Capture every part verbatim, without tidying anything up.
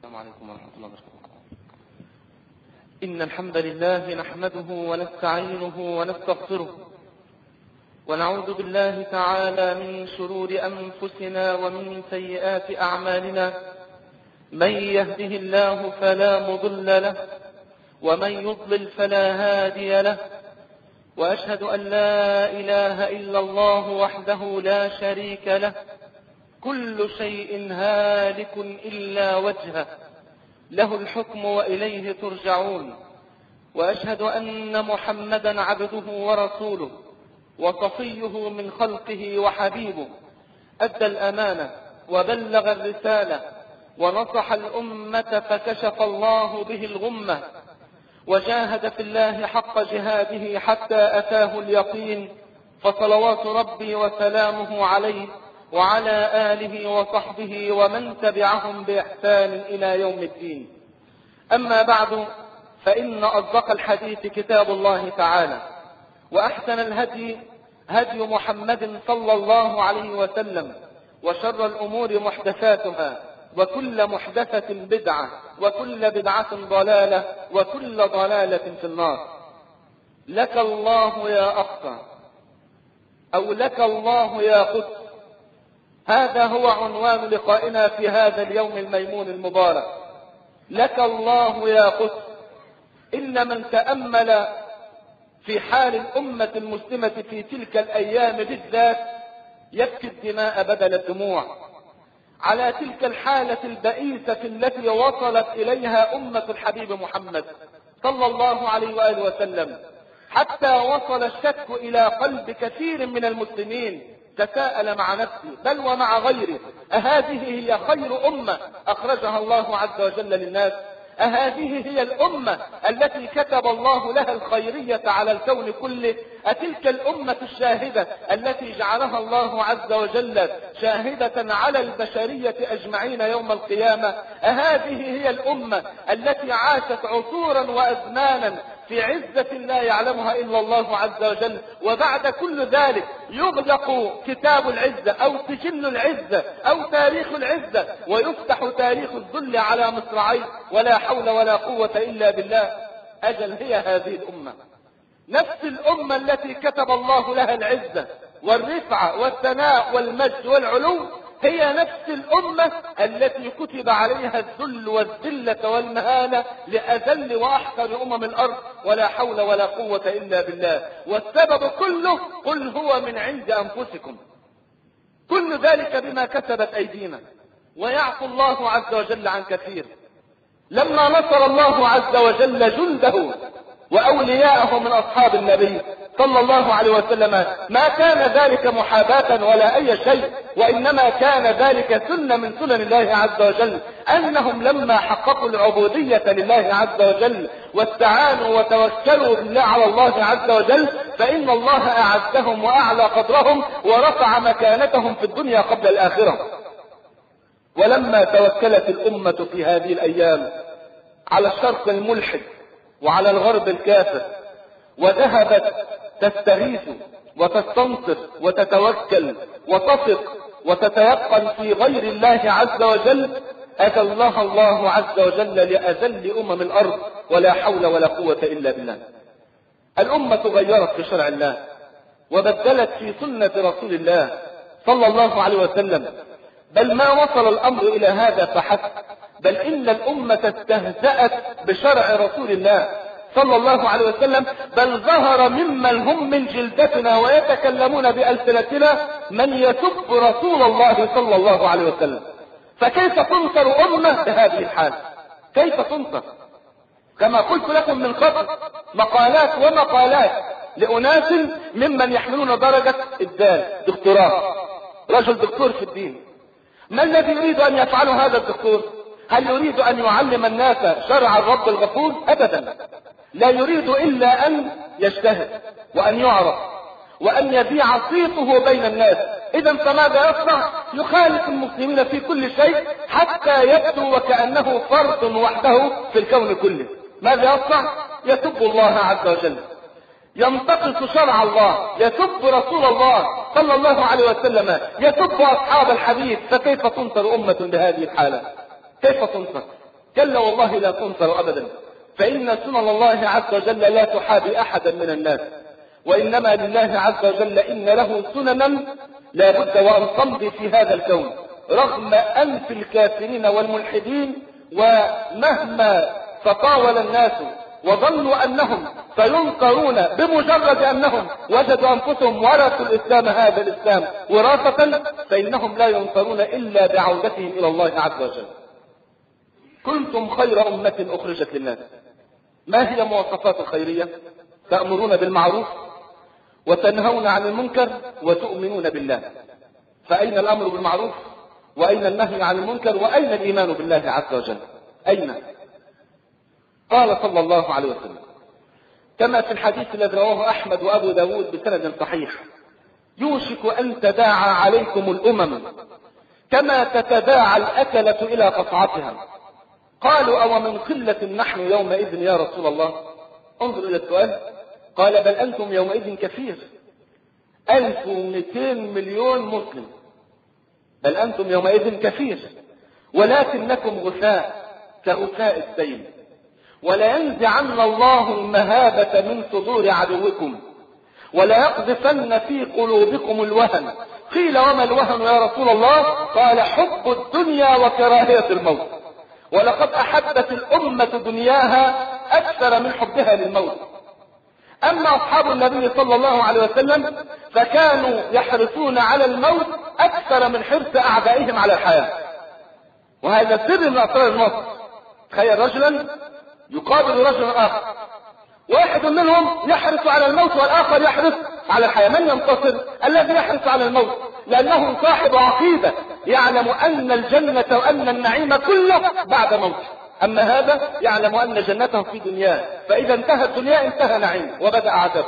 السلام عليكم ورحمة الله وبركاته. إن الحمد لله نحمده ونستعينه ونستغفره، ونعوذ بالله تعالى من شرور أنفسنا ومن سيئات أعمالنا. من يهده الله فلا مضل له، ومن يضلل فلا هادي له. وأشهد أن لا إله إلا الله وحده لا شريك له، كل شيء هالك إلا وجهه، له الحكم وإليه ترجعون. وأشهد أن محمدا عبده ورسوله وصفيه من خلقه وحبيبه، أدى الأمانة وبلغ الرسالة ونصح الأمة فكشف الله به الغمة، وجاهد في الله حق جهاده حتى أتاه اليقين. فصلوات ربي وسلامه عليه وعلى آله وصحبه ومن تبعهم بإحسان إلى يوم الدين. أما بعد، فإن أصدق الحديث كتاب الله تعالى، وأحسن الهدي هدي محمد صلى الله عليه وسلم، وشر الأمور محدثاتها، وكل محدثة بدعة، وكل بدعة ضلالة، وكل ضلالة في النار. لك الله يا أقصى، أو لك الله يا قدس، هذا هو عنوان لقائنا في هذا اليوم الميمون المبارك. لك الله يا قدس. إن من تأمل في حال الأمة المسلمة في تلك الأيام بالذات يبكي الدماء بدل الدموع على تلك الحالة البئيسة التي وصلت إليها أمة الحبيب محمد صلى الله عليه وآله وسلم، حتى وصل الشك إلى قلب كثير من المسلمين. تساءل مع نفسه بل ومع غيره: أهذه هي خير أمة أخرجها الله عز وجل للناس؟ أهذه هي الأمة التي كتب الله لها الخيرية على الكون كله؟ أتلك الأمة الشاهدة التي جعلها الله عز وجل شاهدة على البشرية أجمعين يوم القيامة؟ أهذه هي الأمة التي عاشت عصورا وأزمانا في عزة لا يعلمها إلا الله عز وجل، وبعد كل ذلك يغلق كتاب العزة أو سجل العزة أو تاريخ العزة، ويفتح تاريخ الذل على مصراعيه، ولا حول ولا قوة إلا بالله. أجل هي هذه الأمة، نفس الأمة التي كتب الله لها العزة والرفعة والثناء والمجد والعلو، هي نفس الأمة التي كتب عليها الذل والذلة والمهانة لأذل وأحقر أمم الأرض، ولا حول ولا قوة إلا بالله. والسبب كله: قل هو من عند أنفسكم، كل ذلك بما كسبت أيدينا، ويعفو الله عز وجل عن كثير. لما نصر الله عز وجل جنده وأولياءه من أصحاب النبي صلى الله عليه وسلم، ما كان ذلك محاباة ولا أي شيء، وإنما كان ذلك سنة من سنن الله عز وجل، أنهم لما حققوا العبودية لله عز وجل واستعانوا وتوكلوا بالله على الله عز وجل، فإن الله أعزهم وأعلى قدرهم ورفع مكانتهم في الدنيا قبل الآخرة. ولما توكلت الأمة في هذه الأيام على الشرق الملحد وعلى الغرب الكافر، وذهبت تستغيث وتستنصر وتتوكل وتثق وتتيقن في غير الله عز وجل، أتى الله الله عز وجل لأذل أمم الأرض، ولا حول ولا قوة إلا بالله. الأمة غيرت في شرع الله، وبدلت في سنة رسول الله صلى الله عليه وسلم، بل ما وصل الأمر إلى هذا فحسب، بل إن الأمة استهزأت بشرع رسول الله صلى الله عليه وسلم، بل ظهر ممن هم من جلدتنا ويتكلمون بألسنتنا من يسب رسول الله صلى الله عليه وسلم. فكيف تنصر أمة بهذه الحال؟ كيف تنصر؟ كما قلت لكم من قبل، مقالات ومقالات لأناس ممن يحملون درجة الدال دكتوراه، رجل دكتور في الدين. ما الذي يريد أن يفعله هذا الدكتور؟ هل يريد أن يعلم الناس شرع الرب الغفور؟ أبدا، لا يريد إلا أن يجتهد وأن يعرف وأن يبيع صيته بين الناس. إذا فماذا يصنع؟ يخالف المسلمين في كل شيء حتى يبدو وكأنه فرد وحده في الكون كله. ماذا يصنع؟ يسب الله عز وجل، ينتقص شرع الله، يسب رسول الله صلى الله عليه وسلم، يسب أصحاب الحديث. فكيف تنصر أمة بهذه الحالة؟ كيف تنصر؟ كلا والله لا تنصر أبدا، فإن سنن الله عز وجل لا تحابي أحدا من الناس، وإنما لله عز وجل إن له سننا لا بد وأن تمضي في هذا الكون رغم أنف الكافرين والملحدين. ومهما تطاول الناس وظنوا أنهم سينصرون بمجرد أنهم وجدوا أنفسهم ورثوا الإسلام هذا الإسلام وراثة، فإنهم لا ينصرون إلا بعودتهم إلى الله عز وجل. كنتم خير أمة أخرجت للناس. ما هي مواصفات الخيرية؟ تأمرون بالمعروف وتنهون عن المنكر وتؤمنون بالله. فأين الأمر بالمعروف؟ وأين النهي عن المنكر؟ وأين الإيمان بالله عز وجل؟ أين؟ قال صلى الله عليه وسلم كما في الحديث الذي رواه أحمد وأبو داود بسند صحيح: يوشك أن تداعى عليكم الأمم كما تتداعى الأكلة إلى قصعتها. قالوا: أو من قلة نحن يومئذ يا رسول الله؟ انظر إلى السؤال. قال: بل أنتم يومئذ كثير، ألف ومئتين مليون مسلم. بل أنتم يومئذ كثير ولكنكم غثاء كغثاء السيل، ولينزعن الله المهابة من صدور عدوكم وليقذفن في قلوبكم الوهن. قيل: وما الوهن يا رسول الله؟ قال: حب الدنيا وكراهية الموت. ولقد أحبت الأمة دنياها أكثر من حبها للموت. أما أصحاب النبي صلى الله عليه وسلم فكانوا يحرصون على الموت أكثر من حرص أعدائهم على الحياة. وهذا سر من أسرار النصر. تخيل رجلا يقابل رجلا آخر، واحد منهم يحرص على الموت والآخر يحرص على الحياة. من ينتصر؟ الذي يحرص على الموت، لأنه صاحب عقيدة يعلم أن الجنة وأن النعيم كله بعد موته. أما هذا يعلم أن جنته في دنياه، فإذا انتهى الدنيا انتهى نعيم وبدأ عذاب.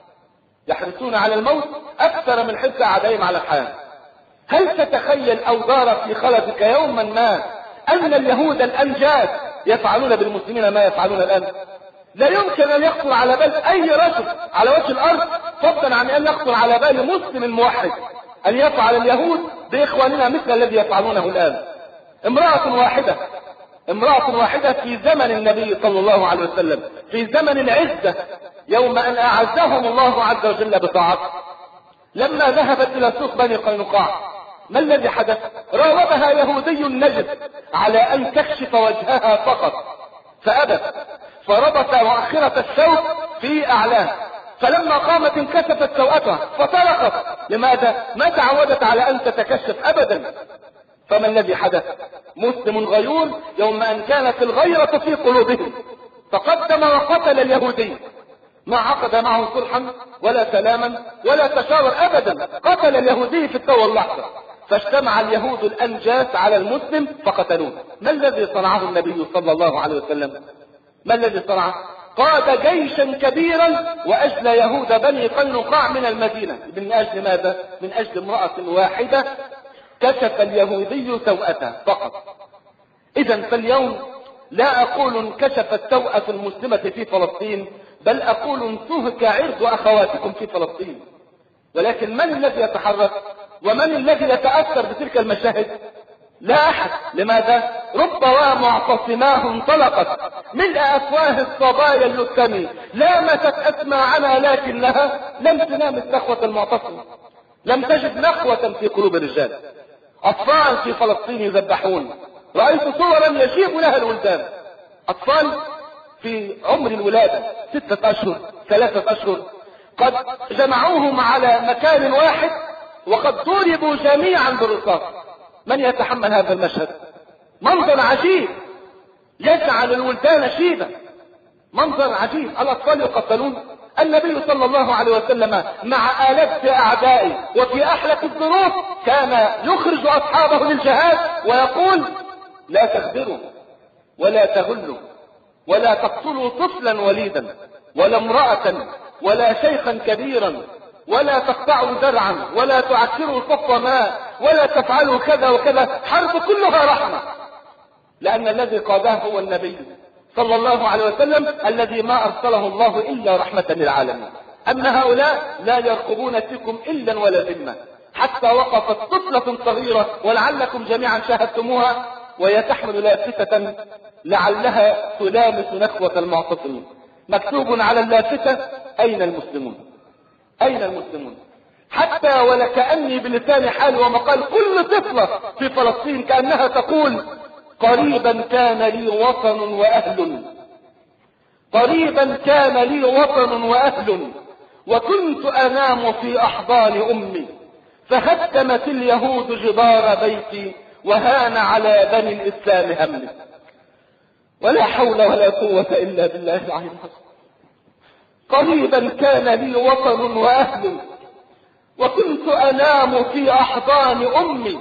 يحرصون على الموت أكثر من حرص أعدائهم على الحياة. هل تتخيل أو دار في خلفك يوما ما أن اليهود الأنجاد يفعلون بالمسلمين ما يفعلون الآن؟ لا يمكن أن يخطر على بال أي رجل على وجه الأرض فضلا عن أن يخطر على بال مسلم موحد أن يفعل اليهود بإخواننا مثل الذي يفعلونه الآن. امرأة واحدة امرأة واحدة في زمن النبي صلى الله عليه وسلم، في زمن العزة، يوم أن أعزهم الله عز وجل بطاعته، لما ذهبت إلى سوق بني قينقاع ما الذي حدث؟ راودها يهودي نجد على أن تكشف وجهها فقط فأبت، فربط مؤخرة الثوب في أعلاه، فلما قامت انكشفت سوءتها فطرقت. لماذا؟ ما تعودت على أن تتكشف أبدا. فما الذي حدث؟ مسلم غيور يوم أن كانت الغيرة في قلوبهم تقدم وقتل اليهودي، ما عقد معه صلحا ولا سلاما ولا تشاور أبدا، قتل اليهودي في التو اللحظة. فاجتمع اليهود الأنجاس على المسلم فقتلوه. ما الذي صنعه النبي صلى الله عليه وسلم؟ ما الذي صنعه؟ قاد جيشا كبيرا وأجلى يهود بني قينقاع من المدينة. من أجل ماذا؟ من أجل امرأة واحدة كشف اليهودي سوءته فقط. إذا فاليوم لا أقول انكشفت سوءة المسلمة في فلسطين، بل أقول انتهك عرض أخواتكم في فلسطين. ولكن من الذي يتحرك ومن الذي يتأثر بتلك المشاهد؟ لا أحد. لماذا؟ رب ومعتصماه انطلقت ملء أفواه الصبايا اللتمي، لامست أسماعنا لكنها لم تنام النخوة المعتصمة، لم تجد نخوة في قلوب الرجال. أطفال في فلسطين يذبحون، رأيت صورا يشيب لها الولدان، أطفال في عمر الولادة ستة أشهر ثلاثة أشهر، قد جمعوهم على مكان واحد وقد ضربوا جميعا بالرصاص. من يتحمل هذا المشهد؟ منظر عجيب يجعل الولدان شيبا، منظر عجيب. الأطفال يقتلون. النبي صلى الله عليه وسلم مع آلاف أعدائه وفي أحلك الظروف كان يخرج أصحابه للجهاد ويقول: لا تغدروا ولا تغلوا ولا تقتلوا طفلا وليدا ولا امرأة ولا شيخا كبيرا ولا تقطعوا درعا ولا تعكروا صف ماء ولا تفعلوا كذا وكذا. حرب كلها رحمة، لأن الذي قادها هو النبي صلى الله عليه وسلم الذي ما أرسله الله إلا رحمة للعالمين. أما هؤلاء لا يرقبون فيكم إلا ولا ذمة، حتى وقفت طفلة صغيرة ولعلكم جميعا شاهدتموها وهي تحمل لافتة لعلها تلامس نخوة المعتصمين. مكتوب على اللافتة أين المسلمون؟ أين المسلمون؟ حتى ولكأني بلسان حال ومقال كل طفلة في فلسطين كأنها تقول قريبا كان لي وطن وأهل، قريبا كان لي وطن وأهل، وكنت أنام في أحضان أمي، فهدمت اليهود جدار بيتي، وهان على بني الإسلام همي. ولا حول ولا قوة إلا بالله العلي العظيم. قريبا كان لي وطن وأهل، وكنت أنام في أحضان أمي،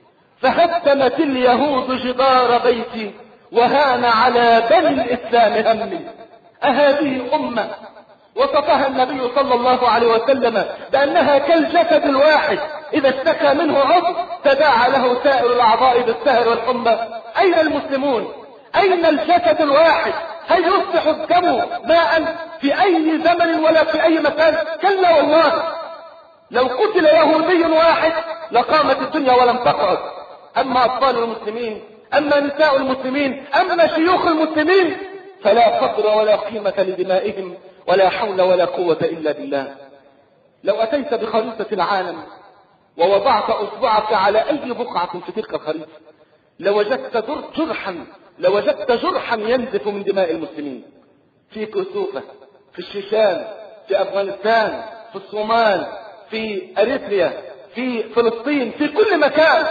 فهدمت اليهود جدار بيتي، وهان على بني الإسلام همي. أهذه أمة وصفها النبي صلى الله عليه وسلم بأنها كالجسد الواحد إذا اشتكى منه عضو تداعى له سائر الأعضاء بالسهر والحمى. أين المسلمون؟ أين الجسد الواحد؟ هل يصبح الدم ماء في أي زمن ولا في أي مكان؟ كلا والله. لو قتل يهودي واحد لقامت الدنيا ولم تقعد. أما أطفال المسلمين، أما نساء المسلمين، أما شيوخ المسلمين، فلا قدر ولا قيمة لدمائهم، ولا حول ولا قوة إلا بالله. لو أتيت بخريطة العالم ووضعت أصبعك على أي بقعة في تلك الخريطة لوجدت جرحا لوجدت جرحا ينزف من دماء المسلمين، في كسوفة، في الشيشان، في أفغانستان، في الصومال، في أريتريا، في فلسطين، في كل مكان،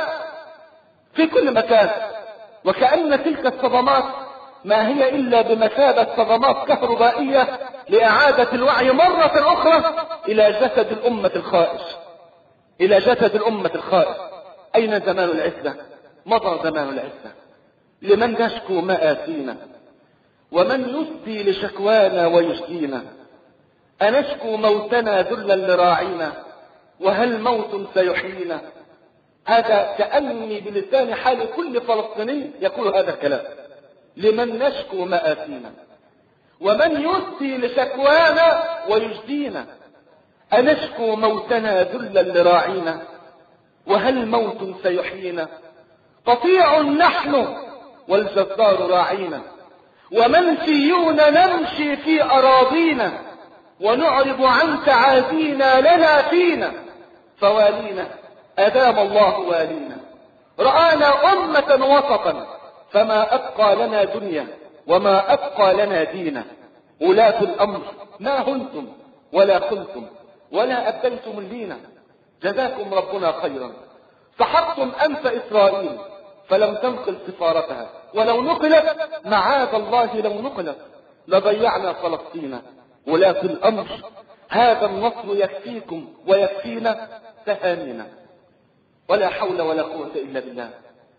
في كل مكان. وكأن تلك الصدمات ما هي إلا بمثابة صدمات كهربائية لإعادة الوعي مرة أخرى إلى جسد الأمة الخائش، إلى جسد الأمة الخائش. أين زمان العزة؟ مضى زمان العزة. لمن نشكو مآسينا، ومن يسدي لشكوانا ويشكينا؟ أنشكو موتنا ذلا لراعينا، وهل موت سيحيينا؟ هذا كأني بلسان حال كل فلسطيني يقول هذا الكلام. لمن نشكو مآسينا، ومن يسدي لشكوانا ويجدينا؟ أنشكو موتنا ذلا لراعينا، وهل موت سيحيينا؟ قطيع نحن والجزار راعينا، ومنسيون نمشي في أراضينا، ونعرض عن تعازينا لنا فينا، فوالينا أدام الله والينا. رآنا أمة وسطا فما أبقى لنا دنيا وما أبقى لنا دينا. ولاة الأمر ما هنتم ولا كنتم ولا أبدلتم اللينا، جزاكم ربنا خيرا. سحقتم أنف إسرائيل فلم تنقل سفارتها، ولو نقلت معاذ الله لو نقلت لضيعنا فلسطين. ولاة الأمر هذا النصر يكفيكم ويكفينا تهانينا، ولا حول ولا قوة إلا بالله.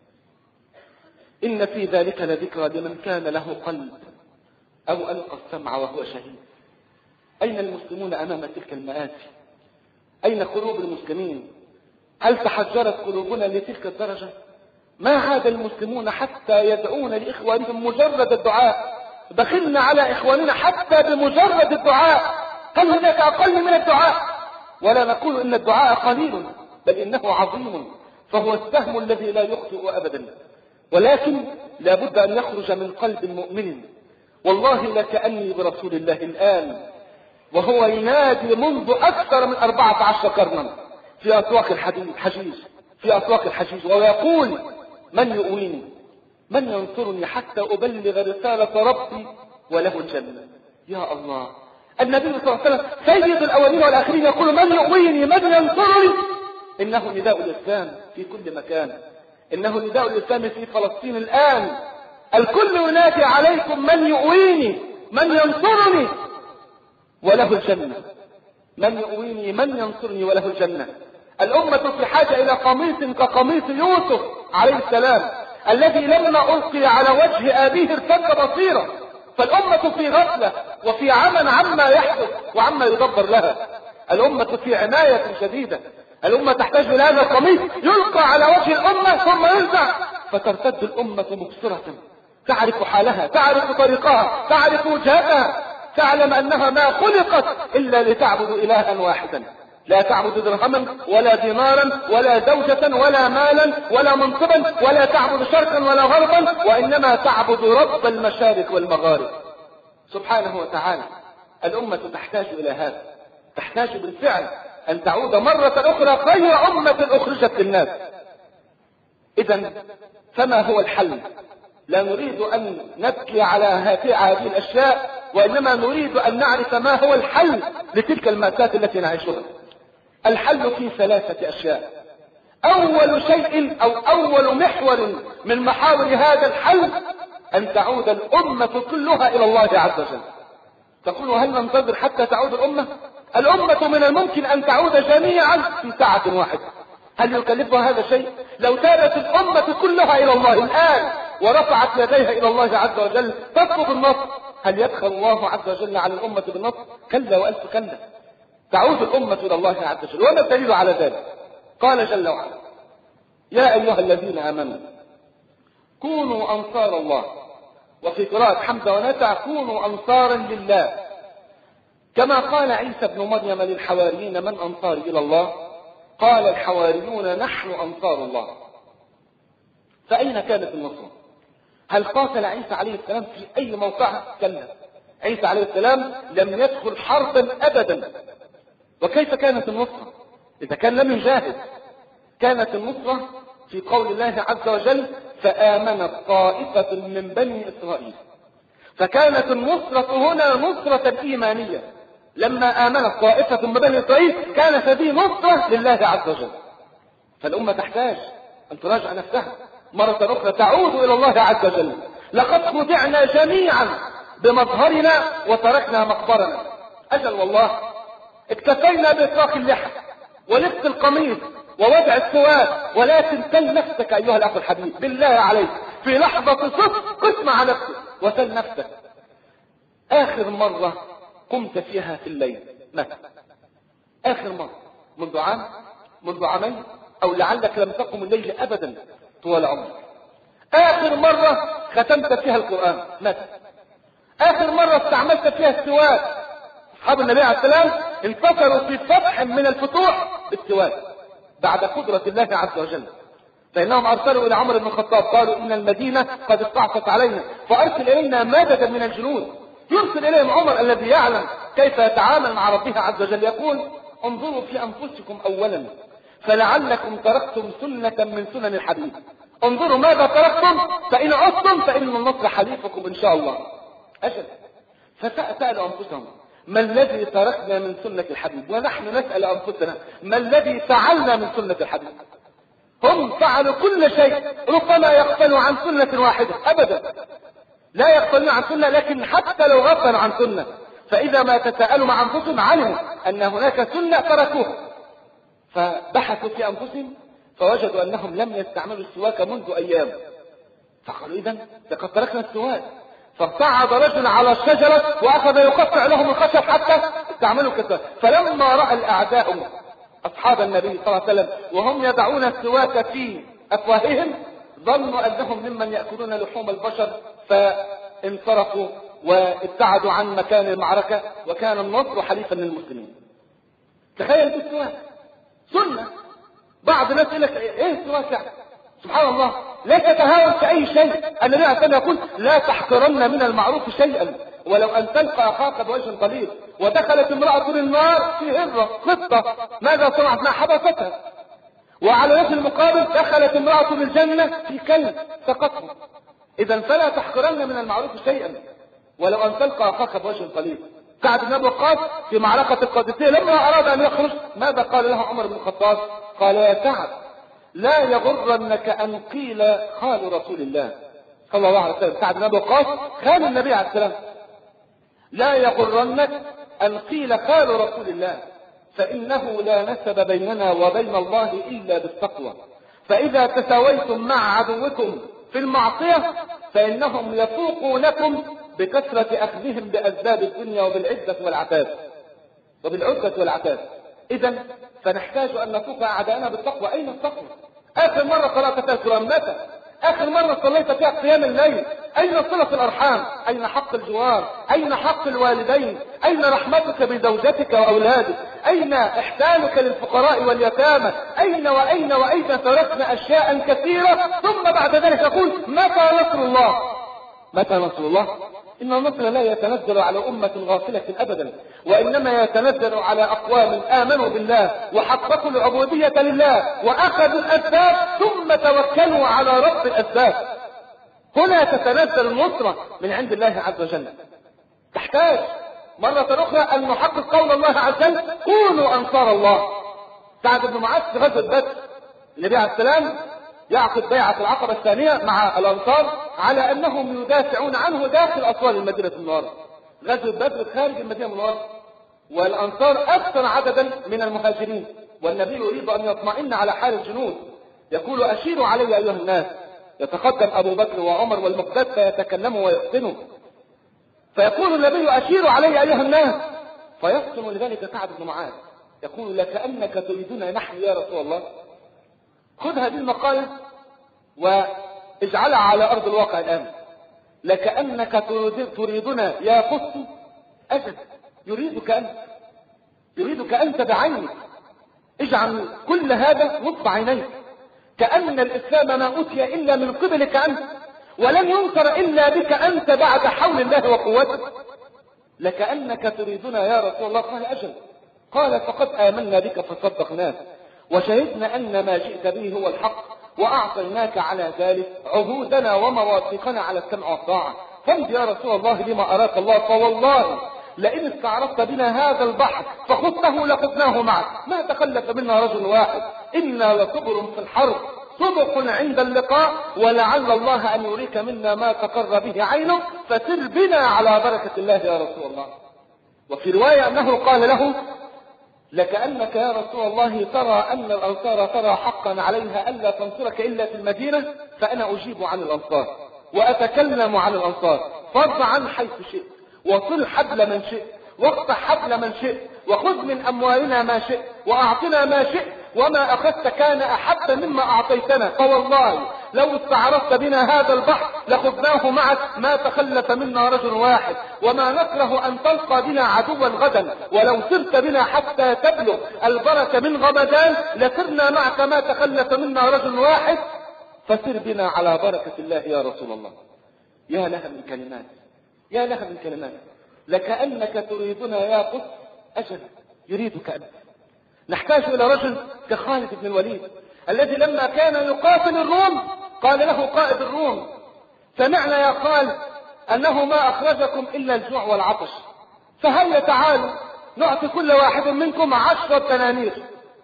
إن في ذلك لذكرى لمن كان له قلب أو ألقى السمع وهو شهيد. أين المسلمون أمام تلك المآسي؟ أين قلوب المسلمين؟ هل تحجرت قلوبنا لتلك الدرجة؟ ما عاد المسلمون حتى يدعون لإخوانهم مجرد الدعاء. بخلنا على إخواننا حتى بمجرد الدعاء. هل هناك أقل من الدعاء؟ ولا نقول إن الدعاء قليل، بل إنه عظيم، فهو السهم الذي لا يخطئ أبدا، ولكن لا بد أن يخرج من قلب مؤمن. والله لكأني برسول الله الآن وهو ينادي منذ أكثر من أربعة عشر قرنا في أسواق الحجيج، في أسواق الحجيج، ويقول من يؤويني، من ينصرني حتى أبلغ رسالة ربي وله الجنة. يا الله، النبي صلى الله عليه وسلم سيد الأولين والآخرين يقول من يؤويني، من ينصرني. إنه نداء الإسلام في كل مكان، إنه نداء الإسلام في فلسطين الآن. الكل ينادي عليكم من يؤويني، من ينصرني وله الجنة، من يؤويني، من ينصرني وله الجنة. الأمة في حاجة إلى قميص كقميص يوسف عليه السلام الذي لما ألقي على وجه أبيه ارتد بصيرا. فالأمة في غفلة وفي عمى عما يحدث وعما يدبر لها. الأمة في عناية شديدة. الأمة تحتاج إلى هذا القميص يلقى على وجه الأمة ثم ينزع، فترتد الأمة مبصرة، تعرف حالها، تعرف طريقها، تعرف وجهتها، تعلم أنها ما خلقت إلا لتعبد إلها واحدا. لا تعبد درهما ولا دينارا ولا زوجة ولا مالا ولا منصبا، ولا تعبد شرقا ولا غربا، وإنما تعبد رب المشارق والمغارب سبحانه وتعالى. الأمة تحتاج إلى هذا، تحتاج بالفعل أن تعود مرة أخرى خير أمة أخرجت للناس. إذن فما هو الحل؟ لا نريد أن نبكي على هذه الأشياء، وإنما نريد أن نعرف ما هو الحل لتلك المأساة التي نعيشها. الحل في ثلاثة أشياء. أول شيء أو أول محور من محاور هذا الحل أن تعود الأمة كلها إلى الله عز وجل. تقول هل ننتظر حتى تعود الأمة؟ الأمة من الممكن أن تعود جميعا في ساعة واحدة. هل يكلفها هذا شيء؟ لو تابت الأمة كلها إلى الله الآن ورفعت يديها إلى الله عز وجل تطلب النصر، هل يدخل الله عز وجل على الأمة بالنصر؟ كلا وألف كلا. تعود الأمة إلى الله عز وجل. وما الدليل على ذلك؟ قال جل وعلا: يا أيها الذين آمنوا كونوا أنصار الله. وفي قراءة حمزة ونافع: كونوا أنصارا لله. كما قال عيسى بن مريم للحواريين: من أنصاري إلى الله؟ قال الحواريون: نحن أنصار الله. فأين كانت النصرة؟ هل قاتل عيسى عليه السلام في أي موقع؟ كلا. عيسى عليه السلام لم يدخل حربا أبدا. وكيف كانت النصرة؟ إذا كان لم يجاهد. كانت النصرة في قول الله عز وجل: فآمنت طائفة من بني إسرائيل. فكانت النصرة هنا نصرة إيمانية. لما آمنت طائفة من بني إسرائيل كانت هذه نصرة لله عز وجل. فالأمة تحتاج أن تراجع نفسها مرة أخرى، تعود إلى الله عز وجل. لقد خدعنا جميعا بمظهرنا وتركنا مقبرنا. أجل والله، اكتفينا بإطلاق اللحى ولبس القميص ووضع السواد، ولكن سل نفسك أيها الأخ الحبيب بالله عليك في لحظة صدق، اسمع نفسك وسل نفسك. آخر مرة قمت فيها في الليل متى؟ آخر مرة منذ عام، منذ عامين، أو لعلك لم تقم الليل أبدا طوال عمرك. آخر مرة ختمت فيها القرآن متى؟ آخر مرة استعملت فيها السواد. أصحاب النبي عليه السلام انتصروا في فتح من الفتوح بالسواد بعد قدرة الله عز وجل. فإنهم أرسلوا إلى عمر بن الخطاب قالوا: إن المدينة قد استعصت علينا فأرسل إلينا مددا من الجنود. يرسل إليهم عمر الذي يعلم كيف يتعامل مع ربه عز وجل، يقول: انظروا في أنفسكم أولا فلعلكم تركتم سنة من سنن الحبيب. انظروا ماذا تركتم، فإن عدتم فإن النصر حليفكم إن شاء الله. أجل. فسألوا أنفسهم: ما الذي تركنا من سنة الحبيب؟ ونحن نسأل أنفسنا: ما الذي فعلنا من سنة الحبيب؟ هم فعلوا كل شيء، ربما يغفلوا عن سنة واحدة أبدا، لا يغفلون عن سنة، لكن حتى لو غفلوا عن سنة فإذا ما تساءلوا مع أنفسهم علموا أن هناك سنة تركوها. فبحثوا في أنفسهم فوجدوا أنهم لم يستعملوا السواك منذ أيام. فقالوا: إذن لقد تركنا السواك. فارتعد رجل على الشجرة وأخذ يقطع لهم الخشب حتى استعملوا كسواك. فلما رأى الأعداء أصحاب النبي صلى الله عليه وسلم وهم يضعون السواك في أفواههم ظنوا أنهم ممن يأكلون لحوم البشر، فانصرفوا وابتعدوا عن مكان المعركة، وكان النصر حليفا للمسلمين. تخيل بالسواك سنة. بعض الناس يقول لك: ايه السواك يعني؟ سبحان الله، لا تتهاون في اي شيء. النبي عليه الصلاه يقول: لا تحقرن من المعروف شيئا ولو ان تلقى اخاك بوجه طليق. ودخلت امرأة النار في هرة خطة، ماذا صنعت؟ ما حبستها. وعلى وجه المقابل دخلت امرأة الجنة في كلب سقطها. اذا فلا تحقرن من المعروف شيئا ولو ان تلقى اخاك بوجه طليق. سعد بن ابي وقاص في معركة القادسية لما اراد ان يخرج ماذا قال له عمر بن الخطاب؟ قال: يا سعد، لا يغرنك ان قيل خال رسول الله صلى الله عليه وسلم. سعد بن ابي وقاص خال النبي عليه السلام. لا يغرنك ان قيل خال رسول الله، فانه لا نسب بيننا وبين الله الا بالتقوى. فاذا تساويتم مع عدوكم في المعصية فانهم يفوقونكم بكثرة اخذهم باسباب الدنيا وبالعزة والعتاد وبالعزة والعتاد. اذا فنحتاج ان نفوق اعداءنا بالتقوى. اين التقوى؟ اخر مرة قرأت في القرآن متى؟ اخر مرة صليت فيها قيام الليل؟ اين صلة الارحام؟ اين حق الجوار؟ اين حق الوالدين؟ اين رحمتك بزوجتك واولادك؟ اين احسانك للفقراء واليتامى؟ اين واين واين تركنا اشياء كثيرة. ثم بعد ذلك يقول متى نصر الله؟ متى نصر الله؟ إن النصر لا يتنزل على أمة غافلة أبدا، وإنما يتنزل على أقوام آمنوا بالله وحققوا العبودية لله وأخذوا الأسباب ثم توكلوا على رب الأسباب. هنا تتنزل النصرة من عند الله عز وجل. تحتاج مرة أخرى أن نحقق قول الله عز وجل كونوا أنصار الله. سعد بن معاذ في غزوة بدر النبي عليه السلام يعقد بيعة العقبة الثانية مع الأنصار على أنهم يدافعون عنه داخل أسوار المدينة المنورة. غزوة بدر خارج المدينة المنورة، والأنصار أكثر عددا من المهاجرين، والنبي يريد أن يطمئن على حال الجنود. يقول أشيروا علي أيها الناس. يتقدم أبو بكر وعمر والمقداد فيتكلموا ويحسنوا، فيقول النبي أشيروا علي أيها الناس، فيحسن لذلك سعد بن معاذ يقول لكأنك تريدنا نحن يا رسول الله. خذ هذه المقالة واجعلها على أرض الواقع الآن. لكأنك تريدنا يا قدس أجل، يريدك أنت، يريدك أنت بعينك. اجعل كل هذا نصب عينيك، كأن الإسلام ما أتي إلا من قبلك أنت، ولن ينصر إلا بك أنت بعد حول الله وقوته. لكأنك تريدنا يا رسول الله. قال أجل. قال فقد آمنا بك فصدقناك وشهدنا أن ما جئت به هو الحق وأعطيناك على ذلك عهودنا ومواثيقنا على السمع والطاعة. فامض يا رسول الله لما أراك الله، فوالله لئن استعرضت بنا هذا البحر فخذته لخذناه معك، ما تخلف منا رجل واحد، إنا لصبر في الحرب صدق عند اللقاء، ولعل الله أن يريك منا ما تقر به عينه، فسر بنا على بركة الله يا رسول الله. وفي رواية أنه قال له لكأنك يا رسول الله ترى أن الأنصار ترى حقا عليها ألا تنصرك إلا في المدينة، فأنا أجيب عن الأنصار وأتكلم عن الأنصار. فارض عن حيث شئت، وصل حبل من شئت، واقطع حبل من شئت، وخذ من أموالنا ما شئت، وأعطنا ما شئت، وما أخذت كان أحب مما أعطيتنا، فوالله لو استعرضت بنا هذا البحر لخذناه معك، ما تخلف منا رجل واحد، وما نكره أن تلقى بنا عدوا غدا، ولو سرت بنا حتى تبلغ البركة من غمدان لسرنا معك ما تخلف منا رجل واحد، فسر بنا على بركة الله يا رسول الله. يا لها من كلمات، يا لها من كلمات. لكأنك تريدنا يا قدس أجل، يريدك أنت. نحتاج إلى رجل كخالد بن الوليد الذي لما كان يقاتل الروم قال له قائد الروم سمعنا يا خالد أنه ما أخرجكم إلا الجوع والعطش، فهل تعالوا نعطي كل واحد منكم عشرة دنانير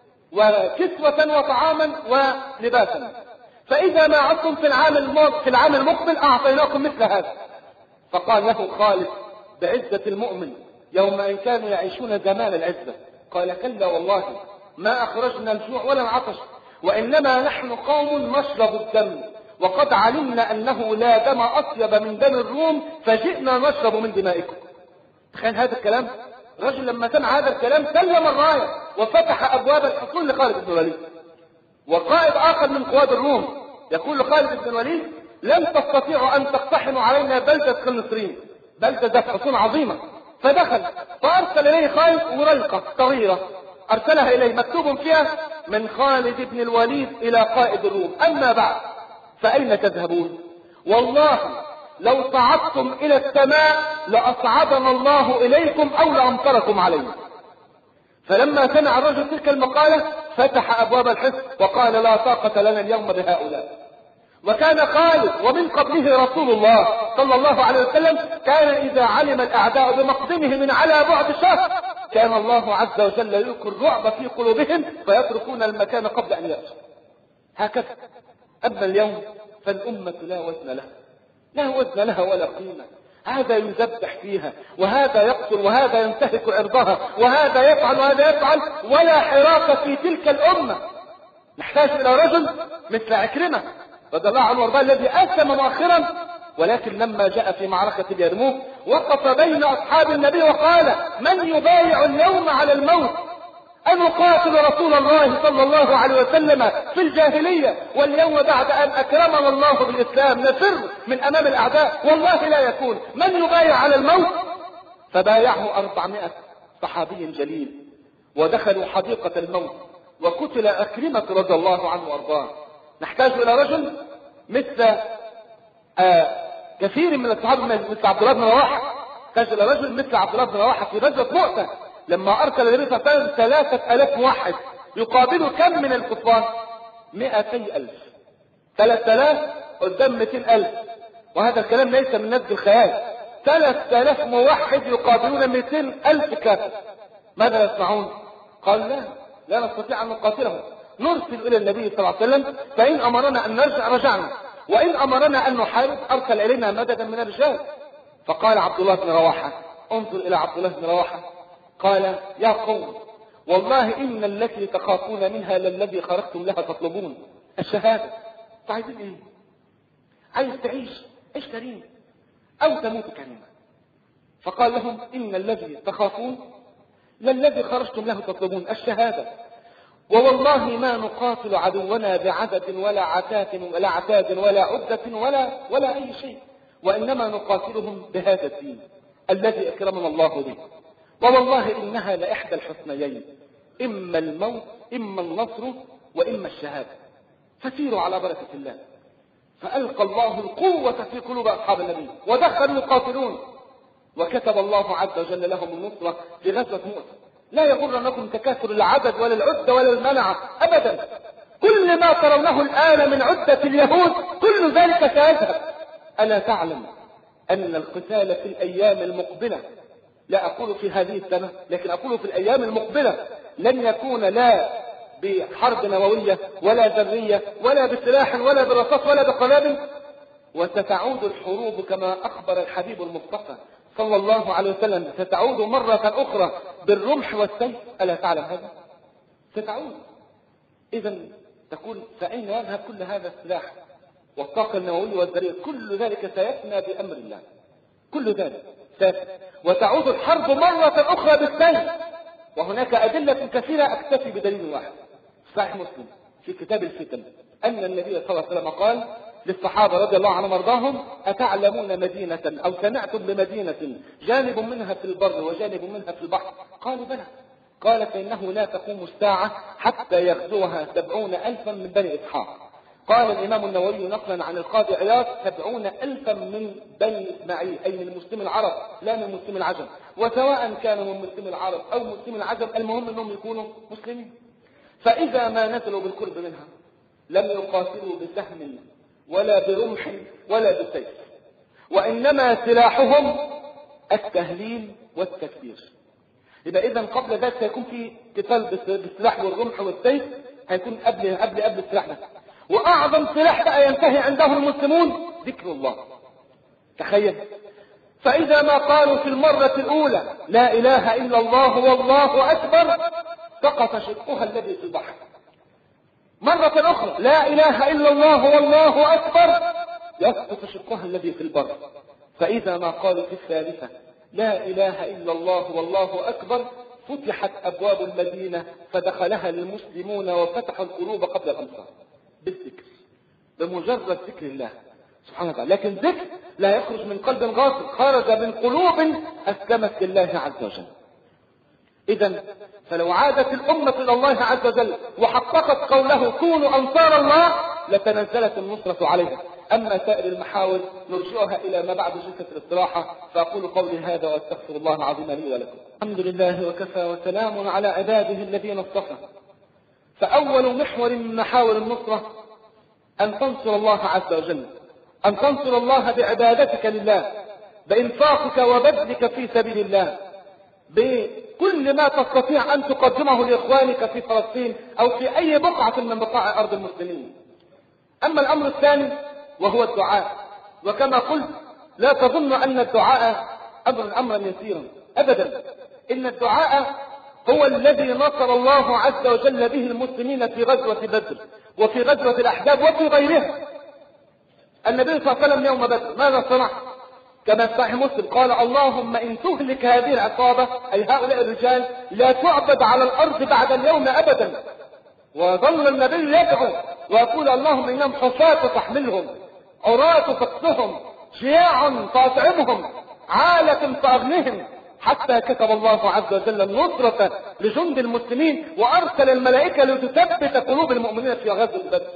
وكسوة وطعاما ولباسا، فإذا ما عدتم في العام الماضي في العام المقبل أعطيناكم مثل هذا. فقال له خالد بعزة المؤمن يوم أن كانوا يعيشون زمان العزة، قال كلا والله ما أخرجنا الجوع ولا العطش، وإنما نحن قوم نشرب الدم، وقد علمنا أنه لا دم أطيب من دم الروم فجئنا نشرب من دمائكم. تخيل هذا الكلام. رجل لما سمع هذا الكلام سلم الراية وفتح أبواب الحصول لخالد بن الوليد. وقائد آخر من قواد الروم يقول لخالد بن الوليد لم تستطيعوا أن تقتحموا علينا بلدة قنصرين، بلدة ذات حصون عظيمة. فدخل فأرسل إليه خالد ورقة صغيرة أرسلها إليه مكتوب فيها من خالد بن الوليد إلى قائد الروم أما بعد فأين تذهبون؟ والله لو صعدتم إلى السماء لأصعدنا الله إليكم أو لأمطركم علينا. فلما سمع الرجل تلك المقالة فتح أبواب الحصن وقال لا طاقة لنا اليوم بهؤلاء. وكان خالد ومن قبله رسول الله صلى الله عليه وسلم كان إذا علم الأعداء بمقدمه من على بعد شهر كان الله عز وجل يلقي الرعب في قلوبهم فيتركون المكان قبل أن يأتوا. هكذا. أما اليوم فالأمة لا وزن لها، لا وزن لها ولا قيمة. هذا يذبح فيها وهذا يقتل وهذا ينتهك عرضها وهذا يفعل وهذا يفعل ولا حراك في تلك الأمة. نحتاج إلى رجل مثل عكرمة رضي الله عنه وارضاه الذي أسلم مؤخرا، ولكن لما جاء في معركة اليرموك وقف بين أصحاب النبي وقال من يبايع اليوم على الموت؟ أن أقاتل رسول الله صلى الله عليه وسلم في الجاهلية، واليوم بعد أن أكرمنا الله بالإسلام نفر من أمام الأعداء؟ والله لا يكون. من يبايع على الموت؟ فبايعه أربعمائة صحابي جليل، ودخلوا حديقة الموت، وقتل أكرمة رضي الله عنه وأرضاه. نحتاج إلى رجل مثل آه كثير من الصحابة مثل عبد الله بن رواحة، نحتاج إلى رجل مثل عبد الله بن رواحة في غزوة مؤتة لما أرسل النبي صلى الله عليه وسلم ثلاثة آلاف موحد يقابل كم من الكفار؟ مئتي ألف. ثلاثة آلاف قدام مئتين ألف، وهذا الكلام ليس من نبذ الخيال. ثلاثة آلاف موحد يقابلون مئتين ألف كافر. ماذا يصنعون؟ قال لا لا نستطيع أن نقاتلهم، نرسل إلى النبي صلى الله عليه وسلم، فإن أمرنا أن نرجع رجعنا، وإن أمرنا أن نحارب أرسل إلينا مددا من الرجال. فقال عبد الله بن رواحة، انظر إلى عبد الله بن رواحة، قال يا قوم والله إن التي تخافون منها للذي خرجتم لها تطلبون الشهادة. عايزين ايه؟ عايز تعيش عيش كريم أو تموت كريما. فقال لهم إن الذي تخافون للذي خرجتم له تطلبون الشهادة، ووالله ما نقاتل عدونا بعدد ولا عتاد ولا عتاد ولا عدة ولا ولا أي شيء، وإنما نقاتلهم بهذا الدين الذي أكرمنا الله به. ووالله إنها لإحدى الحسنيين، إما الموت إما النصر وإما الشهادة، فسيروا على بركة الله. فألقى الله القوة في قلوب أصحاب النبي ودخلوا يقاتلون، وكتب الله عز وجل لهم النصرة في غزوة مؤتة. لا يغرنكم تكاثر العدد ولا العدة ولا المنع أبدا. كل ما ترونه الآن من عدة اليهود كل ذلك سيذهب. ألا تعلم أن القتال في الأيام المقبلة، لا أقول في هذه السنة لكن أقول في الأيام المقبلة، لن يكون لا بحرب نووية ولا ذرية ولا بسلاح ولا برصاص ولا بقنابل، وستعود الحروب كما أخبر الحبيب المصطفى صلى الله عليه وسلم، ستعود مرة أخرى بالرمح والسيف. ألا تعلم هذا؟ ستعود. إذا تقول فأين يذهب كل هذا السلاح والطاقة النووية والذرية؟ كل ذلك سيفنى بأمر الله، كل ذلك سيفنى، وتعود الحرب مرة أخرى بالسيف. وهناك أدلة كثيرة، أكتفي بدليل واحد. صحيح مسلم في كتاب الفتن أن النبي صلى الله عليه وسلم قال للصحابة رضي الله عنهم وارضاهم: أتعلمون مدينة أو سمعتم بمدينة جانب منها في البر وجانب منها في البحر؟ قالوا بلى. قال: فإنه لا تقوم الساعة حتى يغزوها سبعون ألفا من بني إسحاق. قال الإمام النووي نقلا عن القاضي عياض: سبعون ألفا من بني إسماعيل، أي من مسلم العرب لا من مسلم العجم، وسواء كانوا من مسلم العرب أو مسلم العجم المهم أنهم يكونوا مسلمين. فإذا ما نزلوا بالقرب منها لم يقاتلوا بسهم ولا برمح ولا بسيف، وإنما سلاحهم التهليل والتكبير. يبقى إذا قبل ذلك سيكون في قتال بالسلاح والرمح والسيف، هيكون قبل قبل قبل السلاح ده. وأعظم سلاح بقى ينتهي عنده المسلمون ذكر الله. تخيل، فإذا ما قالوا في المرة الأولى لا إله إلا الله والله أكبر سقط شقها الذي في البحر. مرة أخرى لا إله إلا الله والله أكبر يسقط شقها الذي في البر. فإذا ما قالوا في الثالثة لا إله إلا الله والله أكبر فتحت أبواب المدينة فدخلها المسلمون وفتحوا القلوب قبل الأمصار بالذكر، بمجرد ذكر الله سبحانه وتعالى. لكن ذكر لا يخرج من قلب غافل، خرج من قلوب أسلمت لله عز وجل. إذا فلو عادت الأمة إلى الله عز وجل وحققت قوله كونوا أنصار الله لتنزلت النصرة عليها. أما سائر المحاور نرجعها إلى ما بعد جلسة الاستراحة. فأقول قولي هذا وأستغفر الله العظيم لي ولكم. الحمد لله وكفى وسلام على عباده الذين اصطفى. فأول محور من محاور النصرة أن تنصر الله عز وجل، أن تنصر الله بعبادتك لله، بإنفاقك وبذلك في سبيل الله، بكل ما تستطيع أن تقدمه لإخوانك في فلسطين أو في أي بقعة من بقاع أرض المسلمين. أما الأمر الثاني وهو الدعاء، وكما قلت لا تظن أن الدعاء أمر أمرا يسيرا أبدا. إن الدعاء هو الذي نصر الله عز وجل به المسلمين في غزوة بدر وفي غزوة الأحزاب وفي غيرها. النبي صلى الله عليه وسلم يوم بدر ماذا صنع؟ كما في صحيح مسلم قال اللهم إن تهلك هذه العصابة أي هؤلاء الرجال لا تعبد على الأرض بعد اليوم أبدا. وظل النبي يدعو ويقول اللهم إنهم حفاة فاحملهم، عراة فاكسهم، جياع فأطعمهم، عالة فأغنهم، حتى كتب الله عز وجل النصرة لجند المسلمين وأرسل الملائكة لتثبت قلوب المؤمنين في غزوة بدر.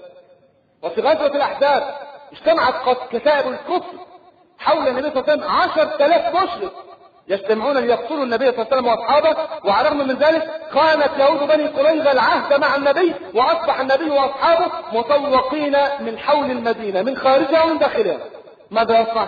وفي غزوة الأحزاب اجتمعت كتائب الكفر حول النبي صلى الله عليه وسلم عشرة آلاف مشرك يجتمعون ليقتلوا النبي صلى الله عليه وسلم واصحابه. وعلى الرغم من ذلك خانت يهود بني قريظة العهد مع النبي، واصبح النبي واصحابه مطوقين من حول المدينة من خارجها ومن داخلها. ماذا يصنع؟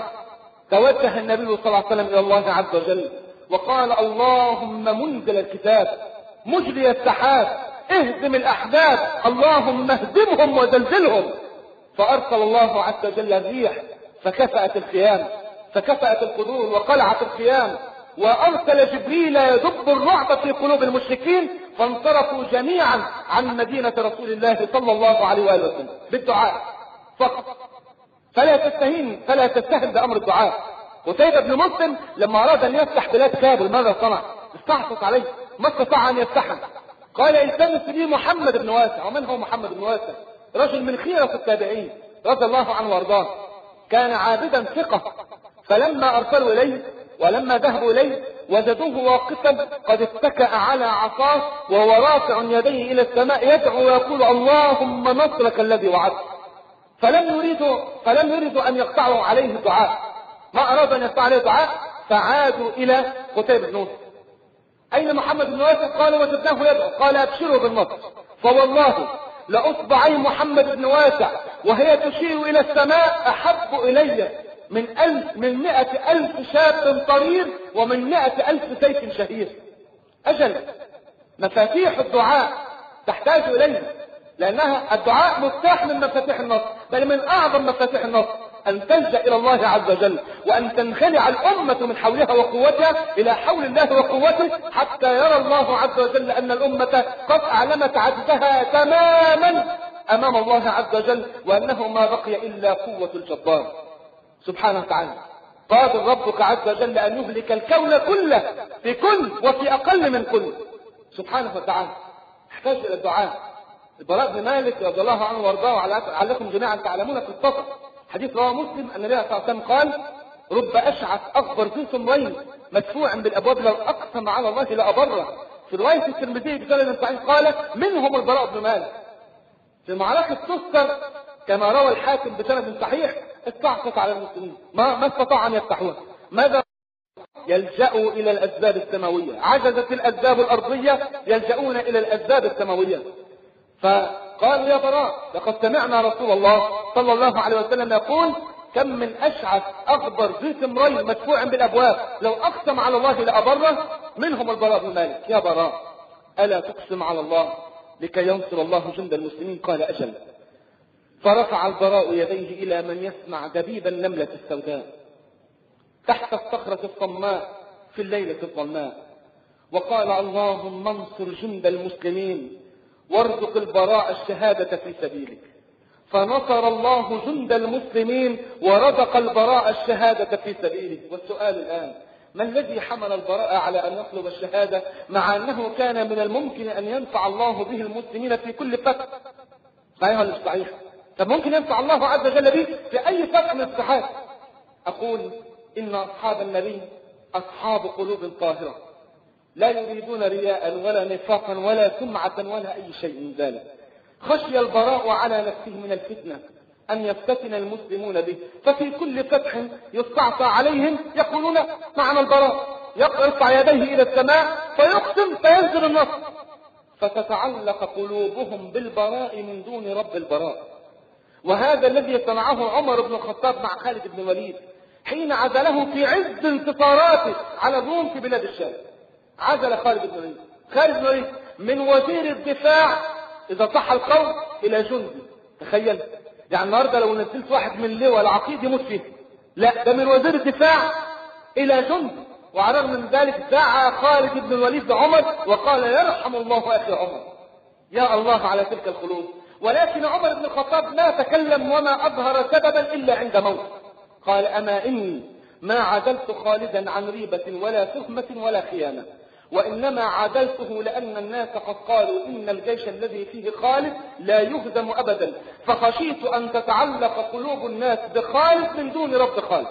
توجه النبي صلى الله عليه وسلم الى الله عز وجل وقال اللهم منزل الكتاب مجري السحاب اهزم الاحزاب اللهم اهزمهم وزلزلهم. فارسل الله عز وجل الريح فكفأت الخيام، فكفأت القدور وقلعت الخيام، وارسل جبريل يدب الرعب في قلوب المشركين، فانصرفوا جميعا عن مدينة رسول الله صلى الله عليه وآله وسلم بالدعاء فقط. فلا تستهين فلا تستهن بأمر الدعاء. قتيبة بن مسلم لما أراد أن يفتح بلاد كابل ماذا صنع؟ استعصت عليه، ما استطاع أن يفتحها. قال التمس لي محمد بن واسع. ومن هو محمد بن واسع؟ رجل من خيرة التابعين رضي الله عنه وارضاه، كان عابدا ثقة. فلما أرسلوا إليه ولما ذهبوا إليه وجدوه واقفا قد اتكأ على عصاه وهو رافع يديه إلى السماء يدعو ويقول اللهم نصرك الذي وعدت. فلم يريدوا فلم يريدوا أن يقطعوا عليه الدعاء، ما أرادوا أن يقطعوا عليه الدعاء، فعادوا إلى قتيبة بن مسلم. أين محمد بن واسع؟ قال وجدناه يدعو. قال أبشروا بالنصر، فوالله لأصبعي محمد بن واسع وهي تشير إلى السماء أحب إلي من ألف من مئة ألف شاب طرير ومن مئة ألف سيف شهير. أجل مفاتيح الدعاء تحتاج إليه، لأنها الدعاء مفتاح من مفاتيح النصر، بل من أعظم مفاتيح النصر أن تلجأ إلى الله عز وجل، وأن تنخلع الأمة من حولها وقوتها إلى حول الله وقوته، حتى يرى الله عز وجل أن الأمة قد أعلمت عجزها تماما أمام الله عز وجل، وأنه ما بقي إلا قوة الجبار سبحانه وتعالى. قادر ربك عز وجل أن يهلك الكون كله في كل وفي أقل من كل سبحانه وتعالى. احتاج إلى الدعاء. البراء بن مالك رضي الله عنه وارضاه عليكم جميعا تعلمون في السفر، حديث رواه مسلم أن النبي صلى الله عليه وسلم قال رب أشعث أغبر ذي ثمرين مدفوع بالأبواب لو أقسم على الله لأبره. في رواية الترمذي بسند صحيح قال منهم البراء بن مالك. في معركة تستر كما روى الحاكم بسند صحيح استعصت على المسلمين، ما ما استطاع أن يفتحوها. ماذا؟ يلجأوا إلى الأسباب السماوية. عجزت الأسباب الأرضية يلجؤون إلى الأسباب السماوية. فقالوا يا براء لقد سمعنا رسول الله صلى الله عليه وسلم يقول كم من أشعث أغبر ذي ثمرين مدفوع بالأبواب لو أقسم على الله لأبره. منهم البراء بن مالك. يا براء ألا تقسم على الله لكي ينصر الله جند المسلمين؟ قال أجل. فرفع البراء يديه إلى من يسمع دبيب النملة السوداء تحت الصخرة الصماء في الليلة الظلماء، وقال اللهم انصر جند المسلمين وارزق البراء الشهادة في سبيلك. فنصر الله جند المسلمين ورزق البراء الشهادة في سبيله. والسؤال الآن ما الذي حمل البراء على أن يطلب الشهادة مع أنه كان من الممكن أن ينفع الله به المسلمين في كل فتح؟ صحيح ولا مش صحيح؟ طب ممكن ينفع الله عز وجل به في أي فتح من الفتوحات. أقول إن أصحاب النبي أصحاب قلوب طاهرة لا يريدون رياء ولا نفاقا ولا سمعة ولا أي شيء من ذلك. خشي البراء على نفسه من الفتنة أن يفتتن المسلمون به، ففي كل فتح يستعصى عليهم يقولون معنا البراء، يرفع يديه إلى السماء فيقسم فينزل النصر، فتتعلق قلوبهم بالبراء من دون رب البراء. وهذا الذي صنعه عمر بن الخطاب مع خالد بن الوليد حين عزله في عز انتصاراته على الروم في بلاد الشام. عزل خالد بن الوليد خالد بن الوليد من وزير الدفاع إذا صح القول إلى جندي. تخيل يعني النهارده لو نزلت واحد من اللواء العقيد يموت فيه، لا ده من وزير الدفاع إلى جندي. وعلى الرغم من ذلك دعا خالد بن الوليد عمر وقال يرحم الله أخي عمر. يا الله على تلك القلوب. ولكن عمر بن الخطاب ما تكلم وما أظهر سببا إلا عند موت. قال أما إني ما عدلت خالدا عن ريبة ولا تهمة ولا خيانة، وإنما عدلته لأن الناس قد قالوا إن الجيش الذي فيه خالد لا يهزم أبدا، فخشيت أن تتعلق قلوب الناس بخالد من دون رب خالد.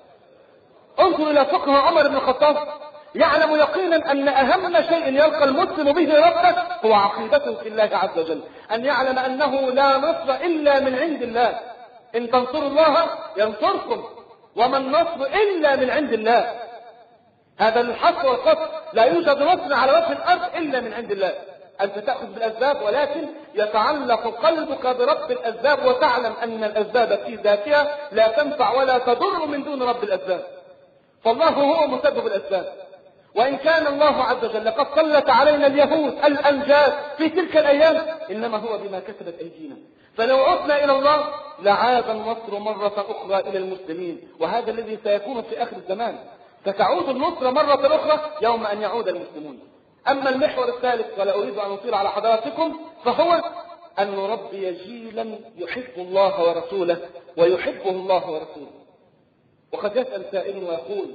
انظر إلى فقه عمر بن الخطاب، يعلم يقينا أن أهم شيء يلقى المسلم به ربه هو عقيدته في الله عز وجل، أن يعلم أنه لا نصر إلا من عند الله، إن تنصروا الله ينصركم، وما النصر إلا من عند الله. هذا الحق والقصد، لا يوجد نصر على وجه الأرض إلا من عند الله. أنت تأخذ بالأسباب، ولكن يتعلق قلبك برب الأسباب، وتعلم أن الأسباب في ذاتها لا تنفع ولا تضر من دون رب الأسباب، فالله هو مسبب الأسباب. وإن كان الله عز وجل قد سلط علينا اليهود الأنجاز في تلك الأيام، إنما هو بما كسبت أيدينا، فلو عدنا إلى الله لعاد النصر مرة أخرى إلى المسلمين، وهذا الذي سيكون في آخر الزمان، ستعود النصر مرة أخرى يوم أن يعود المسلمون. أما المحور الثالث، ولا أريد أن أطيل على حضراتكم، فهو أن نربي جيلا يحب الله ورسوله ويحبه الله ورسوله. وقد يسأل سائل ويقول: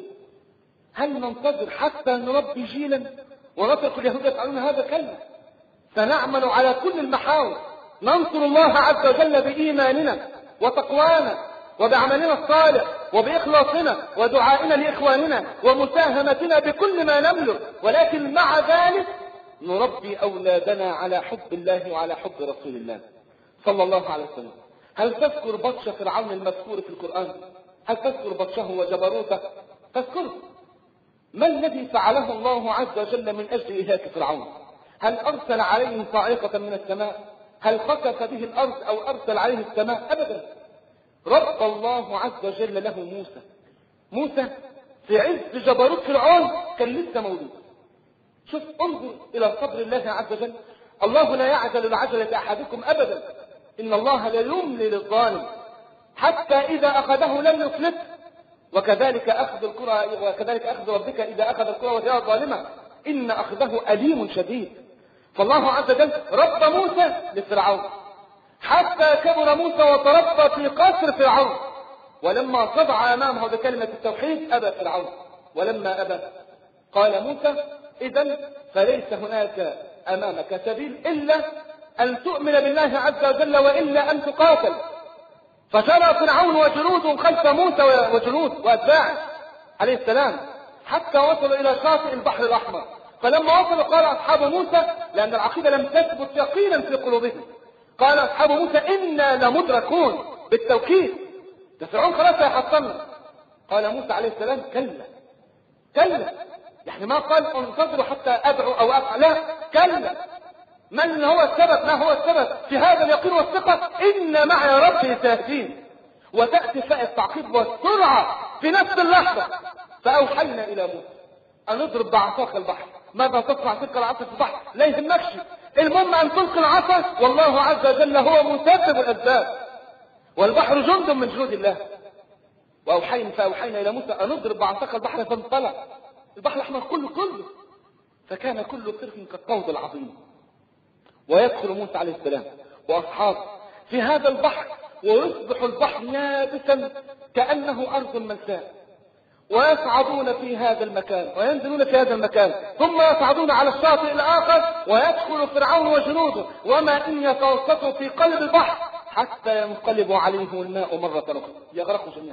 هل ننتظر حتى نربي جيلا ونترك اليهود يفعلون هذا؟ كلا، سنعمل على كل المحاور، ننصر الله عز وجل بإيماننا وتقوانا وبعملنا الصالح وبإخلاصنا ودعائنا لإخواننا ومساهمتنا بكل ما نملك، ولكن مع ذلك نربي أولادنا على حب الله وعلى حب رسول الله صلى الله عليه وسلم. هل تذكر بطش فرعون المذكور في القرآن؟ هل تذكر بطشه وجبروته؟ تذكره. ما الذي فعله الله عز وجل من أجل إهلاك فرعون؟ هل أرسل عليهم صاعقة من السماء؟ هل خسف به الأرض أو أرسل عليه السماء؟ أبدا. رب الله عز وجل له موسى. موسى في عز جبروت فرعون كان لسه مولود. شوف، انظر إلى صبر الله عز وجل. الله لا يعجل العجلة أحدكم أبدا، إن الله لا يملي للظالم حتى إذا أخذه لم يفلته، وكذلك أخذ القرى وكذلك أخذ ربك إذا أخذ القرى وهي ظالمة إن أخذه أليم شديد. فالله عز وجل رب موسى لفرعون حتى كبر موسى وتربى في قصر فرعون، ولما صدع أمامه بكلمة التوحيد أبى فرعون، ولما أبى قال موسى: إذن فليس هناك أمامك سبيل إلا أن تؤمن بالله عز وجل وإلا أن تقاتل. فجرى فرعون وجنوده خلف موسى وجنود وأتباعه عليه السلام حتى وصلوا إلى شاطئ البحر الأحمر. فلما وصلوا قال أصحاب موسى، لأن العقيدة لم تثبت يقينا في قلوبهم، قال أصحاب موسى: إنا لمدركون، بالتوكيد، ده فرعون خلاص هيحطمنا. قال موسى عليه السلام: كلا كلا، يعني ما قال انتظروا حتى أدعو أو أفعل، لا، كلا. من هو السبب؟ ما هو السبب في هذا اليقين والثقة؟ إن معي ربي سيهدين. وتأتي فاء التعقيب والسرعة في نفس اللحظة. فأوحينا إلى موسى أن اضرب بعصاك البحر. ماذا تصنع تلك العصا في البحر؟ لا يهمكش، المهم أن تلقي العصا، والله عز وجل هو مسبب الأسباب، والبحر جند من جنود الله. وأوحينا فأوحينا إلى موسى أن اضرب بعصاك البحر، فانطلق البحر الأحمر كله كله فكان كل فرق كالطود العظيم. ويدخل موسى عليه السلام وأصحابه في هذا البحر، ويصبح البحر يابسا كأنه أرض ملساء، ويصعدون في هذا المكان وينزلون في هذا المكان، ثم يصعدون على الشاطئ الآخر، ويدخل فرعون وجنوده وما إن يتوسطوا في قلب البحر حتى ينقلب عليهم الماء مرة أخرى يغرقوا جميعا.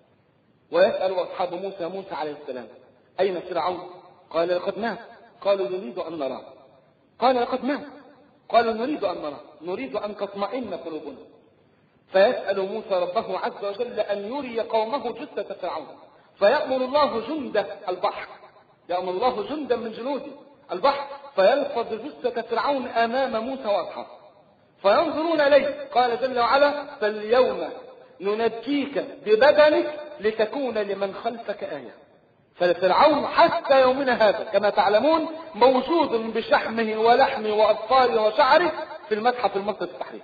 ويسأل أصحاب موسى موسى عليه السلام: أين فرعون؟ قال: لقد مات. قالوا: نريد أن نراه. قال: لقد مات. قالوا: نريد أن نراه، نريد أن تطمئن قلوبنا. فيسأل موسى ربه عز وجل أن يري قومه جثة فرعون، فيأمر الله جند البحر، يأمر الله جندا من جنوده البحر، فيلفظ جثة فرعون أمام موسى وأصحابه فينظرون إليه. قال جل وعلا: فاليوم ننجيك ببدنك لتكون لمن خلفك آية. فالفرعون حتى يومنا هذا كما تعلمون موجود بشحمه ولحمه وأظفاره وشعره في المتحف المصري التحرير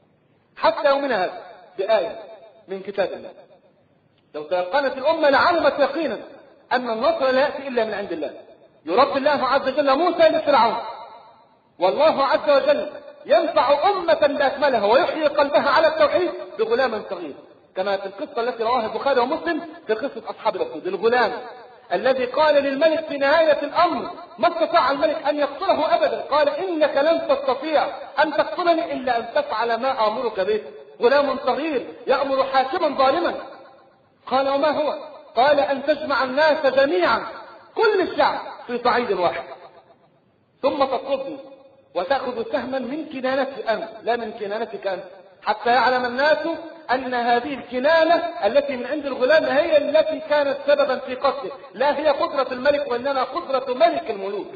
حتى يومنا هذا بآية من كتاب الله. لو تيقنت الأمة لعلمت يقينا أن النصر لا يأتي إلا من عند الله. يربي الله عز وجل موسى لفرعون، والله عز وجل ينفع أمة بأكملها ويحيي قلبها على التوحيد بغلام صغير كما في القصة التي رواها البخاري ومسلم في قصة أصحاب الأخدود، الغلام الذي قال للملك في نهاية الأمر ما استطاع الملك أن يقتله أبدا، قال إنك لن تستطيع أن تقتلني إلا أن تفعل ما آمرك به. غلام صغير يأمر حاكما ظالما. قال وما هو؟ قال أن تجمع الناس جميعا كل الشعب في صعيد واحد، ثم تطردني وتأخذ سهما من كنانتي أنت لا من كنانتك أنت، حتى يعلم الناس أن هذه الكنانة التي من عند الغلام هي التي كانت سببا في قتله، لا هي قدرة الملك وإنما قدرة ملك الملوك.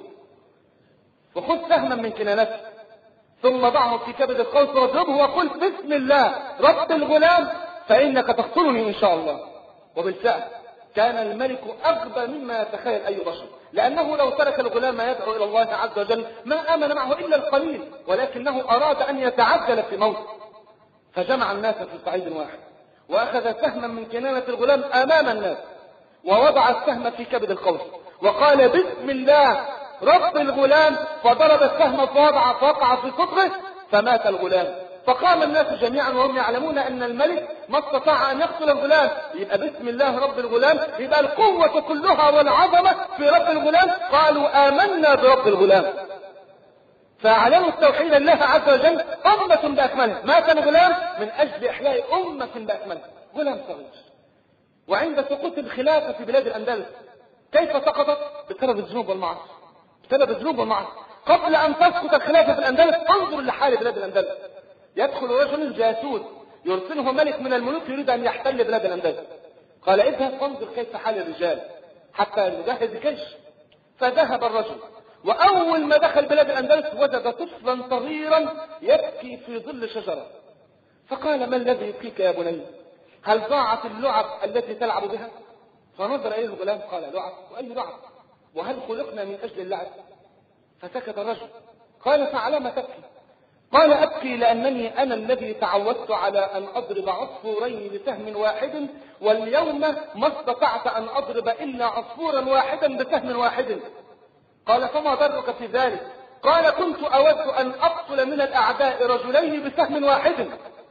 وخذ سهما من كنانته ثم ضعه في كبد القوس واضربه وقل بسم الله رب الغلام فإنك تقتلني إن شاء الله. وبالفعل كان الملك أغبى مما يتخيل أي بشر، لأنه لو ترك الغلام يدعو إلى الله عز وجل ما آمن معه إلا القليل، ولكنه أراد أن يتعجل في موته، فجمع الناس في صعيد واحد وأخذ سهما من كنانة الغلام أمام الناس ووضع السهم في كبد القوس وقال بسم الله رب الغلام، فضرب السهم فوضع فوقع في صدره فمات الغلام. فقام الناس جميعا وهم يعلمون أن الملك ما استطاع أن يقتل الغلام، يبقى بسم الله رب الغلام، يبقى القوة كلها والعظمة في رب الغلام. قالوا آمنا برب الغلام، فأعلنوا التوحيد لله عز وجل أمة بأكملها. مات الغلام من أجل إحياء أمة بأكملها، غلام صغير. وعند سقوط الخلافة في بلاد الأندلس كيف سقطت؟ بسبب الذنوب والمعاصي، بسبب الذنوب والمعاصي. قبل أن تسقط الخلافة في الأندلس انظر لحال بلاد الأندلس. يدخل رجل جاسوس يرسله ملك من الملوك يريد أن يحتل بلاد الأندلس، قال اذهب فانظر كيف حال الرجال حتى نجهز جيش. فذهب الرجل وأول ما دخل بلاد الأندلس وجد طفلا صغيرا يبكي في ظل شجرة، فقال ما الذي يبكيك يا بني؟ هل ضاعت اللعب التي تلعب بها؟ فنظر إليه الغلام قال لعب؟ وأي لعب؟ وهل خلقنا من أجل اللعب؟ فسكت الرجل. قال فعلى تبكي؟ قال أبكي لأنني أنا الذي تعودت على أن أضرب عصفورين بسهم واحد، واليوم ما استطعت أن أضرب إلا عصفورا واحدا بسهم واحد. قال فما ضرك في ذلك؟ قال كنت أود أن أقتل من الأعداء رجلين بسهم واحد.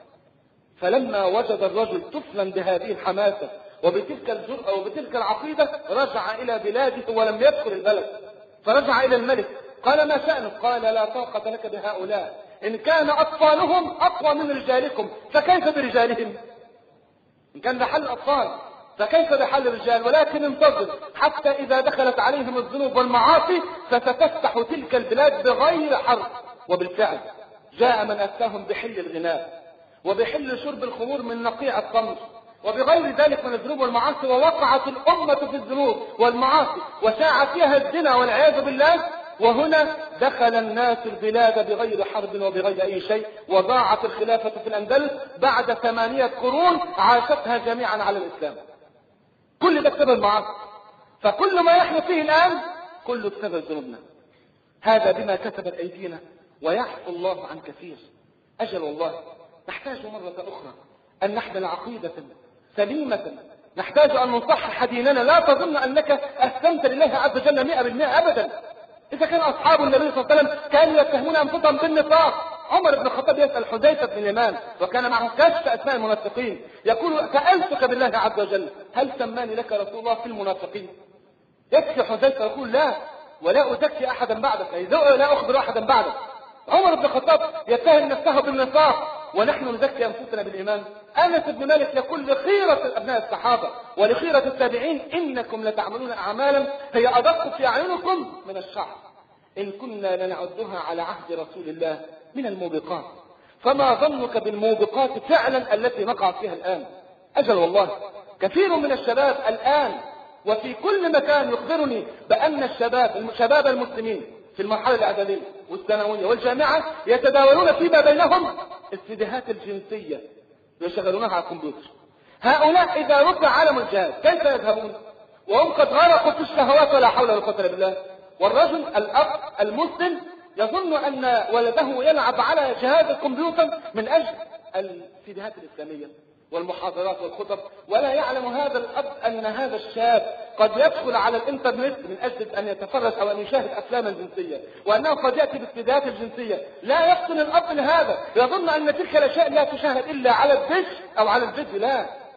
فلما وجد الرجل طفلا بهذه الحماسة وبتلك الجرأة وبتلك العقيدة رجع إلى بلاده ولم يدخل البلد، فرجع إلى الملك قال ما شأنك؟ قال لا طاقة لك بهؤلاء، إن كان أطفالهم أقوى من رجالكم فكيف برجالهم؟ إن كان بحل الأطفال فكيف بحل الرجال؟ ولكن انتظر حتى إذا دخلت عليهم الذنوب والمعاصي فستفتح تلك البلاد بغير حرب. وبالفعل جاء من أتاهم بحل الغناء وبحل شرب الخمور من نقيع الخمر وبغير ذلك من الذنوب والمعاصي، ووقعت الأمة في الذنوب والمعاصي وشاع فيها الزنا والعياذ بالله. وهنا دخل الناس البلاد بغير حرب وبغير أي شيء، وضاعت الخلافة في الأندلس بعد ثمانية قرون عاشتها جميعا على الإسلام. كل ده بسبب المعاصي، فكل ما يحدث فيه الآن كله بسبب ذنوبنا. هذا بما كسبت أيدينا ويعفو الله عن كثير. أجل والله نحتاج مرة أخرى أن نحمل عقيدة سليمة، نحتاج أن نصحح ديننا. لا تظن أنك أسلمت لله عز وجل مئة بالمئة أبدا. إذا كان أصحاب النبي صلى الله عليه وسلم كانوا يتهمون أنفسهم بالنفاق. عمر بن الخطاب يسأل حذيفة بن اليمان وكان معه كشف أسماء المنافقين، يقول سألتك بالله عز وجل هل سماني لك رسول الله في المنافقين؟ يكفي حذيفة يقول لا ولا أزكي أحدا بعدك، لا أخبر أحدا بعدك. عمر بن الخطاب يتهم نفسه بالنفاق ونحن نزكي أنفسنا بالإيمان. أنس بن مالك يقول لخيرة أبناء الصحابة ولخيرة التابعين إنكم لتعملون أعمالا هي أدق في أعينكم من الشعر، إن كنا لنعدها على عهد رسول الله من الموبقات، فما ظنك بالموبقات فعلا التي نقع فيها الآن؟ أجل والله كثير من الشباب الآن وفي كل مكان يخبرني بأن الشباب شباب المسلمين في المرحلة الإعدادية والثانوية والجامعة يتداولون فيما بينهم السيديهات الجنسية يشغلونها على الكمبيوتر. هؤلاء إذا رفع علم الجهاد كيف يذهبون وهم قد غرقوا في الشهوات ولا حول ولا قوة إلا بالله؟ والرجل الأب المسلم يظن أن ولده يلعب على جهاز الكمبيوتر من أجل السيديهات الإسلامية والمحاضرات والخطب، ولا يعلم هذا الأب أن هذا الشاب قد يدخل على الإنترنت من أجل أن يتفرج أو أن يشاهد أفلاما جنسية، وأنه قد يأتي بالسيديهات الجنسية. لا يفطن الأب لهذا، يظن أن تلك الأشياء لا تشاهد إلا على الدش أو على الفيديو. لا،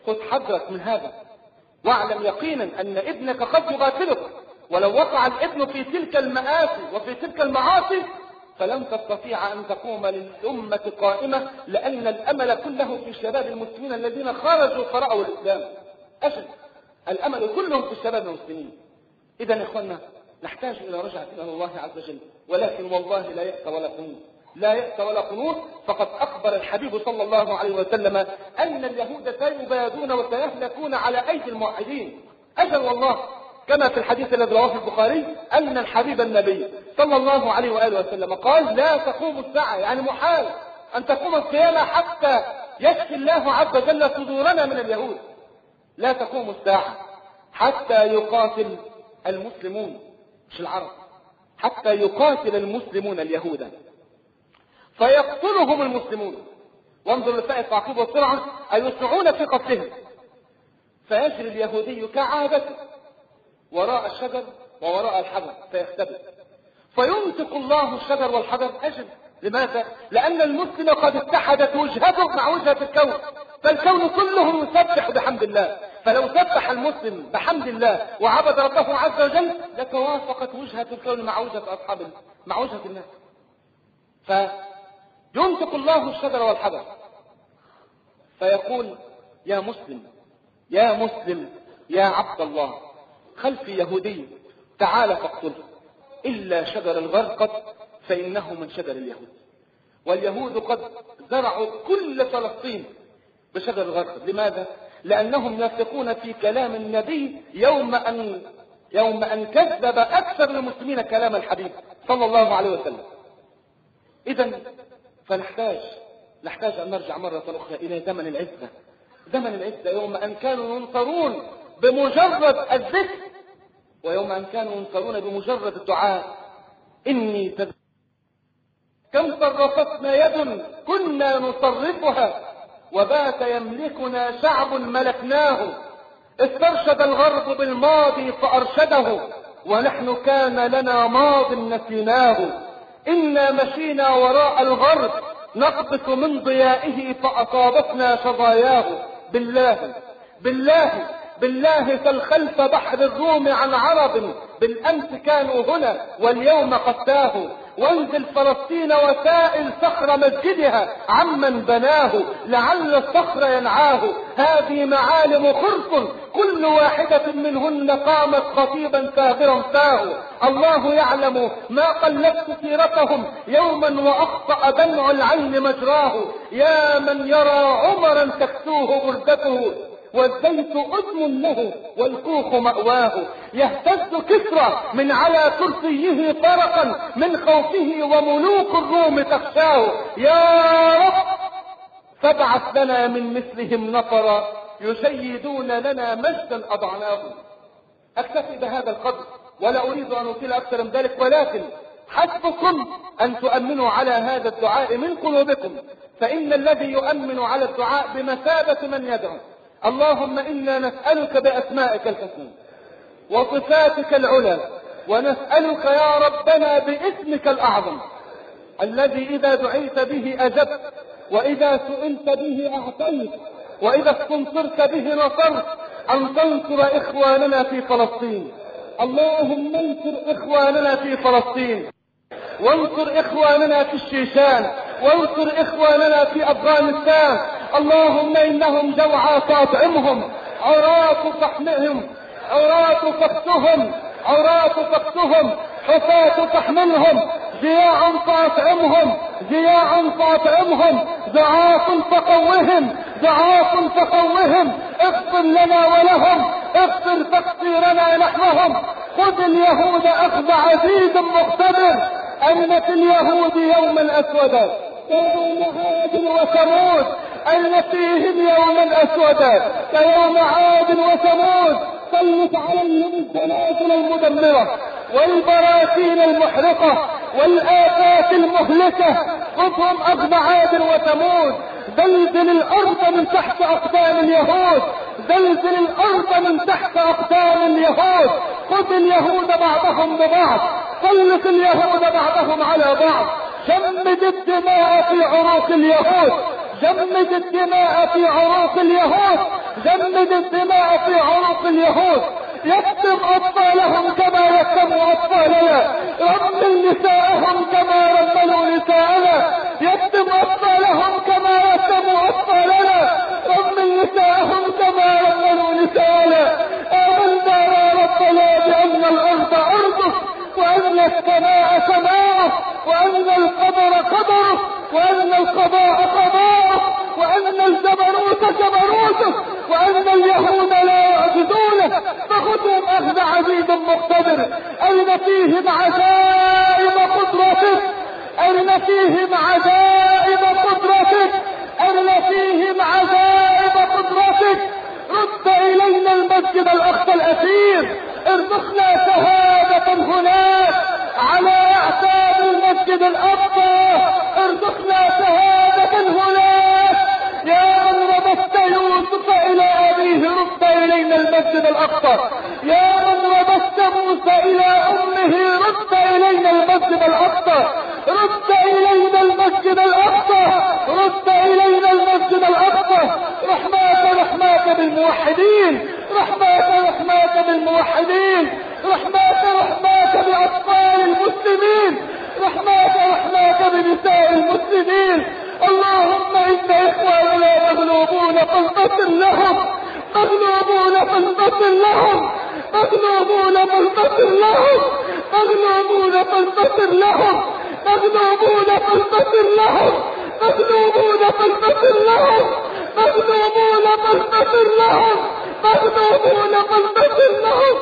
خذ حذرك من هذا، واعلم يقينا أن ابنك قد يقاتلك، ولو وقع الابن في تلك المآسي وفي تلك المعاصي فلن تستطيع أن تقوم للأمة قائمة، لأن الأمل كله في شباب المسلمين الذين خرجوا فرأوا الإسلام. أجل الأمل كلهم في الشباب المسلمين. إذا يا إخوانا نحتاج إلى رجعة إلى الله عز وجل، ولكن والله لا يأس ولا قنوط، لا يأس ولا قنوط. فقد أخبر الحبيب صلى الله عليه وسلم أن اليهود سيبادون وسيهلكون على أيدي الموحدين. أجل والله، كما في الحديث الذي رواه البخاري أن الحبيب النبي صلى الله عليه وآله وسلم قال: لا تقوم الساعة، يعني محال أن تقوم القيامة حتى يشفي الله عز وجل صدورنا من اليهود. لا تقوم الساعة حتى يقاتل المسلمون، مش العرب، حتى يقاتل المسلمون اليهود فيقتلهم المسلمون. وانظر لسائر التعقيب والسرعة أن يسرعون في قتلهم. فيجري اليهودي كعادته وراء الشجر ووراء الحجر فيختبئ، فينطق الله الشجر والحجر. أجل لماذا؟ لأن المسلم قد اتحدت وجهته مع وجهة الكون، فالكون كله يسبح بحمد الله. فلو سبح المسلم بحمد الله وعبد ربه عز وجل لتوافقت وجهة الكون مع وجهة أصحاب مع وجهة الناس. فينطق الله الشجر والحجر فيقول: يا مسلم يا مسلم يا عبد الله، خلفي يهودي تعال فاقتله، إلا شجر الغرقد فإنه من شجر اليهود. واليهود قد زرعوا كل فلسطين بشجر الغرقد. لماذا؟ لأنهم يثقون في كلام النبي يوم أن يوم أن كذب أكثر المسلمين كلام الحبيب صلى الله عليه وسلم. إذن فنحتاج نحتاج أن نرجع مرة أخرى إلى زمن العزة، زمن العزة يوم أن كانوا ينصرون بمجرد الذكر، ويوم أن كانوا ينصرون بمجرد الدعاء. إني تذ... كم صرفتنا يد كنا نصرفها، وبات يملكنا شعب ملكناه. استرشد الغرب بالماضي فأرشده، ونحن كان لنا ماض نسيناه. إنا مشينا وراء الغرب نقبس من ضيائه فأصابتنا شظاياه. بالله بالله بالله سل خلف بحر الروم عن عرب، بالأمس كانوا هنا واليوم قد تاهوا. وانزل فلسطين وسائل صخر مسجدها عمن بناه، لعل الصخر ينعاه. هذه معالم خرق كل واحدة منهن قامت خطيبا ثاغرا فاه. الله يعلم ما قلدت سيرتهم يوما وأخطأ دمع العين مجراه. يا من يرى عمرا تكسوه غربته، والزيت أدم له والكوخ مأواه. يهتز كسرى من على كرسيه فرقا من خوفه، وملوك الروم تخشاه. يا رب فابعث لنا من مثلهم نفرا يشيدون لنا مجدا أضعناه. أكتفي بهذا القدر ولا أريد أن أطيل أكثر من ذلك، ولكن حسبكم أن تؤمنوا على هذا الدعاء من قلوبكم، فإن الذي يؤمن على الدعاء بمثابة من يدعو. اللهم إنا نسألك بأسمائك الحسنى وصفاتك العلى، ونسألك يا ربنا باسمك الأعظم الذي إذا دعيت به أجبت، وإذا سئلت به أعطيت، وإذا استنصرت به نصرت، أن تنصر إخواننا في فلسطين. اللهم انصر إخواننا في فلسطين، وانصر إخواننا في الشيشان، وانصر إخواننا في أفغانستان. اللهم إنهم جوعى فاطعمهم، عراة فاحملهم، عراة فاكسهم، عراة فاكسهم، حفاة فاحملهم، جياع فاطعمهم، جياع فاطعمهم، ضعاف فقوهم، ضعاف فقوهم. اغفر لنا ولهم، اغفر تقصيرنا نحوهم. خذ اليهود أخذ عزيز مقتدر. أن في اليهود يوما أسودا كيوم عاد وثمود، أن فيهم يوما أسودا كيوم عاد وثمود. سلط عليهم الزلازل المدمرة والبراكين المحرقة والآفات المهلكة. خذهم أخذ عاد وثمود. زلزل الأرض من تحت أقدام اليهود، زلزل الأرض من تحت أقدام اليهود. خذ اليهود بعضهم ببعض، سلط اليهود بعضهم على بعض. جمد الدماء في عروق اليهود، جمد الدماء في عروق اليهود. جمد الدماء في عنق اليهود، يكتم أطفالهم كما يكتموا أطفالنا، رمل نساءهم كما رملوا نساءنا، يكتم أطفالهم كما يكتموا أطفالنا، رمل نساءهم كما رملوا نساءنا. آمنا يا ربنا بأن الأرض أرضه، وأن السماء سماؤه، وأن القدر قدره، وأن القضاء قضاءه، وأن الجبروت جبروته، وأن اليهود لا يعجزونه، فخذهم أخذ عزيز مقتدر. أرنا فيهم عجائب قدرتك، أرنا فيهم عجائب قدرتك، أرنا فيهم عجائب قدرتك. رد إلينا المسجد الأقصى الأثير، ارزقنا شهادة هناك على أعتاب المسجد الأقصى، ارزقنا شهادة هناك. يا من ربطت يوسف إلى أبيه رد إلينا المسجد الأقصى، يا من ربطت موسى إلى أمه رد إلينا المسجد الأقصى، رد إلينا المسجد الأقصى، رد إلينا المسجد الأقصى. رحماك رحماك بالموحدين، رحماك رحماك بالموحدين، رحماك رحماك بأطفال المسلمين، رحماك رحماك بنساء المسلمين. اللهم إن إخواننا مغلوبون فانتصر لهم، مغلوبون فانتصر لهم، مغلوبون فانتصر لهم، مغلوبون فانتصر لهم، مغلوبون فانتصر لهم، مغلوبون فانتصر لهم، مغلوبون فانتصر لهم، مغلوبون فانتصر لهم.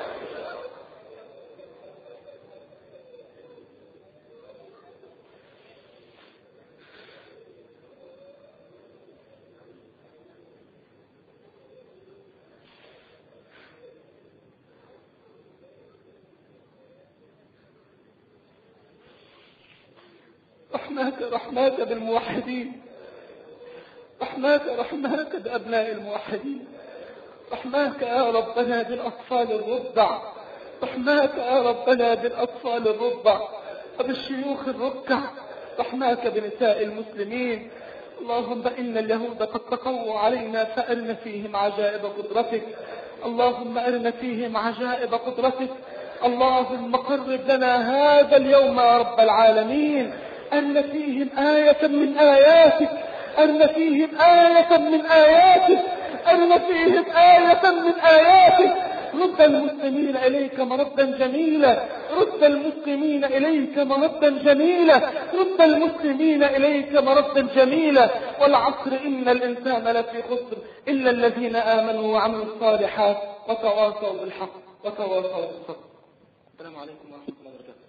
رحماك رحماك بالموحدين، رحماك رحماك بأبناء الموحدين، رحماك يا ربنا بالأطفال الرضع، رحماك يا ربنا بالأطفال الرضع وبالشيوخ الركع، رحماك بنساء المسلمين. اللهم إن اليهود قد تقووا علينا فأرنا فيهم عجائب قدرتك، اللهم أرنا فيهم عجائب قدرتك. اللهم قرب لنا هذا اليوم يا رب العالمين، أرنا فيهم آية من آياتك، أرنا فيهم آية من آياتك، أرنا فيهم آية من آياتك. رد المسلمين إليك مردا جميلا، رد المسلمين إليك مردا جميلا، رد المسلمين إليك مردا جميلا. والعصر إن الإنسان لفي خسر إلا الذين آمنوا وعملوا الصالحات وتواصوا بالحق وتواصوا بالصبر. السلام عليكم ورحمة الله وبركاته.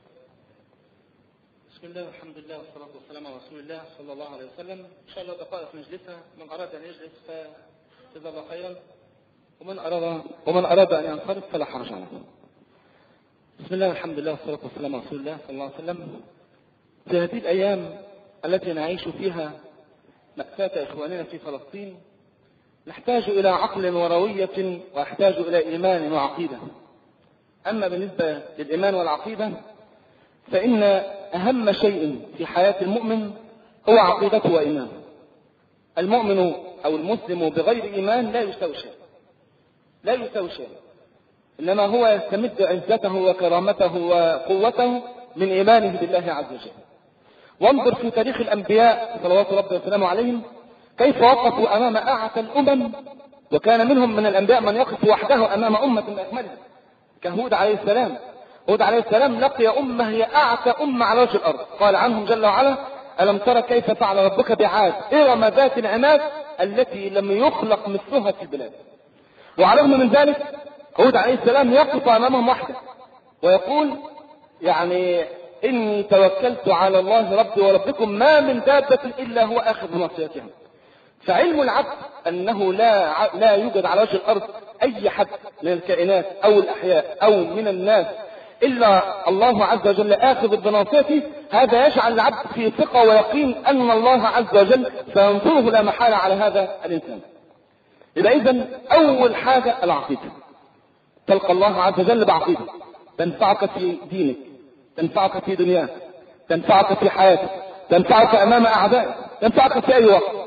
بسم الله والحمد لله والصلاة والسلام على رسول الله صلى الله عليه وسلم. إن شاء الله دقائق نجلسها، من أراد أن يجلس فجزاه الله خيرا، ومن أراد ومن أراد أن ينصرف فلا حرج عليه. بسم الله والحمد لله والصلاة والسلام على رسول الله صلى الله عليه وسلم. في هذه الأيام التي نعيش فيها مأساة إخواننا في فلسطين نحتاج إلى عقل وروية، وأحتاج إلى إيمان وعقيدة. أما بالنسبة للإيمان والعقيدة فإن أهم شيء في حياة المؤمن هو عقيدته وإيمانه. المؤمن أو المسلم بغير إيمان لا يساوي شيء، لا يساوي شيء، إنما هو يستمد عزته وكرامته وقوته من إيمانه بالله عز وجل. وانظر في تاريخ الأنبياء صلوات ربي وسلامه عليهم كيف وقفوا أمام أعتى الأمم، وكان منهم من الأنبياء من يقف وحده أمام أمة بأكملها كهود عليه السلام. هود عليه السلام لقي أمة هي أعتى أمة على وجه الأرض، قال عنهم جل وعلا: ألم ترى كيف فعل ربك بعاد إرم ذات العماد التي لم يخلق مثلها في البلاد. وعلى الرغم من ذلك هود عليه السلام يقف أمامهم وحده ويقول: يعني إني توكلت على الله ربي وربكم ما من دابة إلا هو آخذ بناصيتها. فعلم العبد أنه لا لا يوجد على وجه الأرض أي حد من الكائنات أو الأحياء أو من الناس إلا الله عز وجل آخذ بناصيته، هذا يجعل العبد في ثقة ويقين أن الله عز وجل سينصره لا محالة على هذا الإنسان. إذا إذن أول حاجة العقيدة، تلقى الله عز وجل بعقيدة تنفعك في دينك، تنفعك في دنياك، تنفعك في حياتك، تنفعك أمام أعدائك، تنفعك في أي وقت.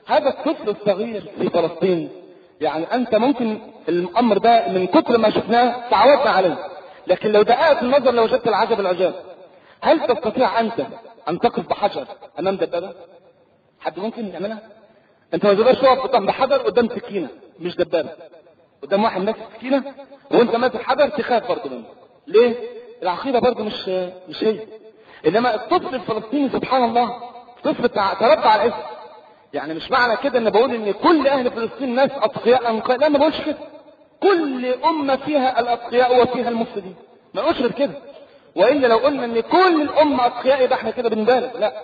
هذا الطفل الصغير في فلسطين، يعني انت ممكن الامر ده من كتر ما شفناه تعودنا عليه، لكن لو دققت النظر لو وجدت العجب العجاب. هل تستطيع انت ان تقف بحجر امام دبابه؟ حد ممكن يعملها؟ انت ما تقدرش تقف قدام بحجر قدام سكينه مش دبابه، قدام واحد ماسك سكينه وانت ماسك حجر تخاف برضه منه. ليه؟ العقيده برضه مش مش هي. انما الطفل الفلسطيني سبحان الله طفل تربى على الاسم. يعني مش معنى كده ان بقول ان كل اهل فلسطين ناس اتقياء انقياء، لا ما بقولش كده. كل امه فيها الاتقياء وفيها المفسدين، ما نقولش غير كده. والا لو قلنا ان كل الامه اتقياء يبقى احنا كده بنبالغ، لا.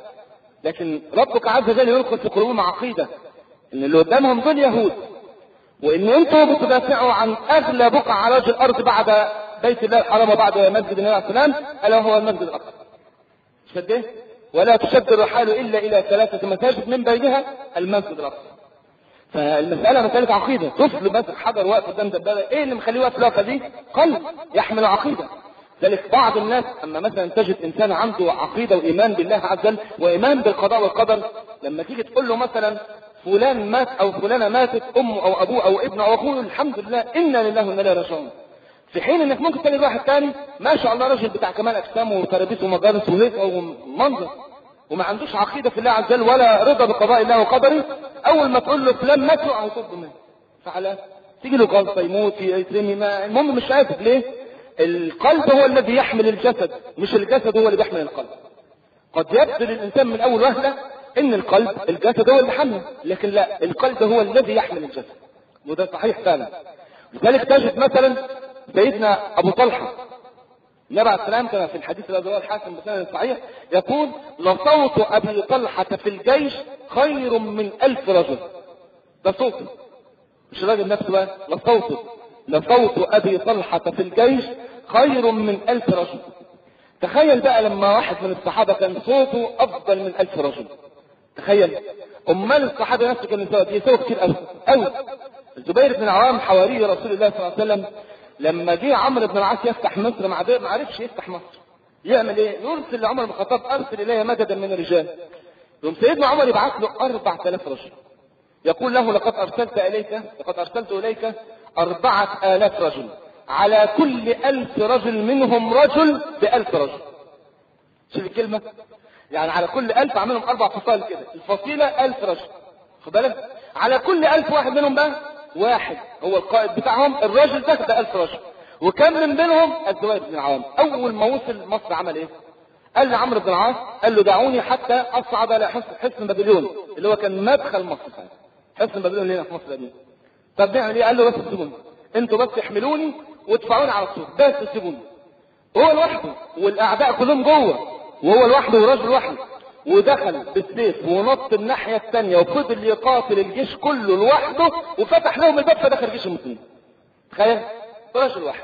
لكن ربك عز وجل يلقي في قلوبهم عقيده ان اللي قدامهم دول يهود، وان انتم بتدافعوا عن اغلى بقعه على وجه الارض بعد بيت الله الحرام وبعد مسجد النبي عليه السلام الا هو المسجد الاقصى. مش كده ايه؟ ولا تشد الرحال الا الى ثلاثه مساجد من بينها المسجد الاقصى. فالمساله مساله عقيده. طفل ماسك حجر واقف قدام دبابه، ايه اللي مخليه واقف الوقفه دي؟ قلب يحمل عقيده. ذلك بعض الناس اما مثلا تجد انسان عنده عقيده وايمان بالله عز وجل وايمان بالقضاء والقدر، لما تيجي تقول له مثلا فلان مات او فلانه ماتت امه او ابوه او ابنه او اخوه، الحمد لله انا لله وانا اليه راجعون. في حين انك ممكن تلاقي واحد ثاني ما شاء الله راجل بتاع كمال اجسام وترابيس ومجالس وهيك او منظر وما عندوش عقيده في الله عز وجل ولا رضا بقضاء الله وقدره، اول ما تقول له فلان مات يقع يصد منه فعلا تيجي له جلطه يموت يترمي. ما المهم مش عارف ليه. القلب هو الذي يحمل الجسد مش الجسد هو اللي بيحمل القلب. قد يبدو للانسان من اول وهله ان القلب الجسد هو اللي حمله، لكن لا، القلب هو الذي يحمل الجسد، وده صحيح فعلا. لذلك تجد مثلا سيدنا ابو طلحه النبي عليه السلام كما في الحديث الذي رواه الحاكم بسند صحيح يقول لصوت ابي طلحه في الجيش خير من الف رجل. ده صوته مش الراجل نفسه بقى، لصوته لصوت ابي طلحه في الجيش خير من الف رجل. تخيل بقى لما واحد من الصحابه كان صوته افضل من الف رجل، تخيل. امال الصحابه نفسه كانوا يسووا كتير قوي قوي. الزبير بن العوام حواري رسول الله صلى الله عليه وسلم لما جه عمرو بن العاص يفتح مصر ما عرفش يفتح مصر، يعمل ايه؟ يرسل لعمر بن الخطاب ارسل الي مددا من الرجال. يوم سيدنا عمر يبعث له أربعة آلاف رجل، يقول له لقد ارسلت اليك لقد ارسلت اليك أربعة آلاف رجل، على كل ألف رجل منهم رجل بألف رجل. شوف الكلمة، يعني على كل ألف عاملهم أربع فصائل كده، الفصيلة ألف رجل، خد بالك؟ على كل ألف واحد منهم بقى واحد هو القائد بتاعهم، الراجل ده ده ألف رجل. وكم من بينهم الزبير بن العوام. أول ما وصل مصر عمل إيه؟ قال لعمرو بن العاص قال له دعوني حتى أصعد إلى حصن حصن بابليون اللي هو كان مدخل مصر. حصن بابليون هنا في مصر دي. طب نعمل إيه؟ قال له بس سيبوني، أنتوا بس احملوني وادفعوني على السوق، بس سيبوني. هو لوحده والأعداء كلهم جوه، وهو لوحده وراجل وحده، ودخل بالسيف ونط الناحية الثانية وفضل يقاتل الجيش كله لوحده وفتح لهم الباب فدخل جيش المسلمين. تخيل راجل واحد.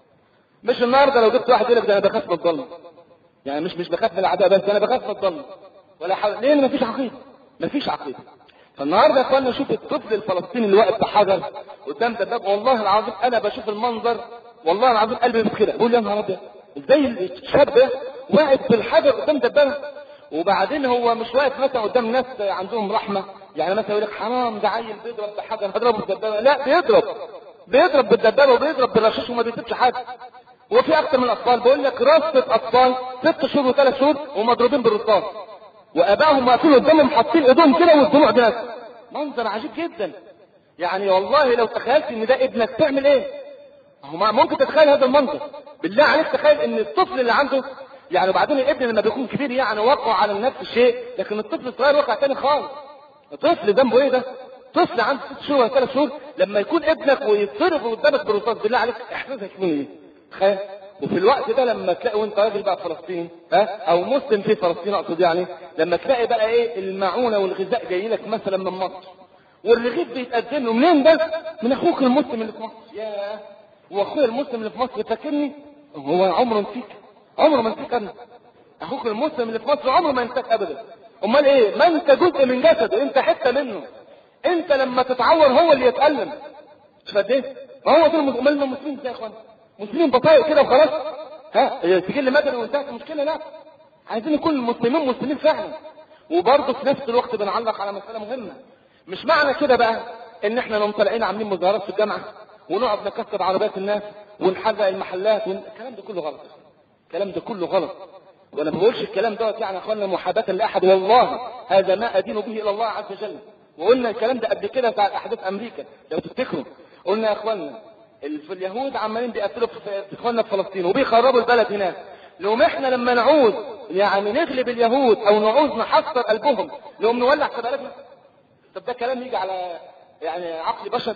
مش النهارده لو جبت واحد يقول لك ده انا بخاف من الظلم، يعني مش مش بخاف من الاعداء بس انا بخاف من الظلم ولا حول. ليه؟ مفيش عقيده، مفيش عقيده. فالنهارده يا اخوانا شوف الطفل الفلسطيني اللي واقف بحجر قدام دباب، والله العظيم انا بشوف المنظر والله العظيم قلبي بيتخلع، بقول يا نهار ابيض ازاي الشاب ده واقف بالحجر قدام دبابه. وبعدين هو مش واقف مثلا قدام ناس عندهم رحمه، يعني مثلا يقول لك حرام ده عيل بيضرب بحجر هضربه بالدبابه، لا، بيضرب بيضرب بالدبابه وبيضرب بالرشاش وما بيسيبش حاجه. وفي اكتر من الاطفال بقول لك رصه اطفال ست شهور وثلاث شهور ومضروبين بالرصاص وابائهم واقفين قدامهم حاطين ايدهم كده والدموع بناس. منظر عجيب جدا. يعني والله لو تخيلت ان ده ابنك تعمل ايه؟ هو ممكن تتخيل هذا المنظر؟ بالله عليك تخيل ان الطفل اللي عنده، يعني وبعدين الابن لما بيكون كبير يعني وقع على نفس الشيء، لكن الطفل الصغير وقع تاني خالص. الطفل ذنبه ايه ده؟ طفل عنده ست شهور ولا ثلاث شهور لما يكون ابنك ويتصرف قدامك بالرصاص، بالله عليك احساسك يكون ايه؟ تخيل. وفي الوقت ده لما تلاقي وانت راجل بقى في فلسطين ها او مسلم في فلسطين اقصد، يعني لما تلاقي بقى ايه المعونه والغذاء جاي لك مثلا من مصر والرغيف بيتقدم له منين ده؟ من اخوك المسلم اللي في مصر. ياه، واخويا المسلم اللي في مصر فاكرني؟ هو عمره نسيك؟ عمره ما نسيك ابدا. اخوك المسلم اللي في مصر عمره ما ينساك ابدا. امال ايه؟ ما انت جزء من جسده، انت حته منه. انت لما تتعور هو اللي يتألم. مش قد ايه؟ ما هو دول امال المسلمين ازاي يا اخوان؟ مسلمين بطايق كده وخلاص؟ ها تجي مدني وانتهت المشكله؟ لا، عايزين نكون المسلمين مسلمين فعلا. وبرضه في نفس الوقت بنعلق على مساله مهمه. مش معنى كده بقى ان احنا نقوم طالعين عاملين مظاهرات في الجامعه ونقعد نكسر عربيات الناس ونحرق المحلات ون... الكلام ده كله غلط. الكلام ده كله غلط. وانا ما بقولش الكلام دوت يعني اخوانا محاباه لاحد، والله هذا ما ادين به الى الله عز وجل. وقلنا الكلام ده قبل كده بتاع احداث امريكا لو تفتكروا، قلنا يا اخوانا اليهود عمالين بيقتلوا في اخواننا في فلسطين وبيخربوا البلد هناك. لو احنا لما نعوز يعني نغلب اليهود او نعوز نحصر قلبهم نقوم نولع في بلدنا؟ طب ده كلام يجي على يعني عقل بشر؟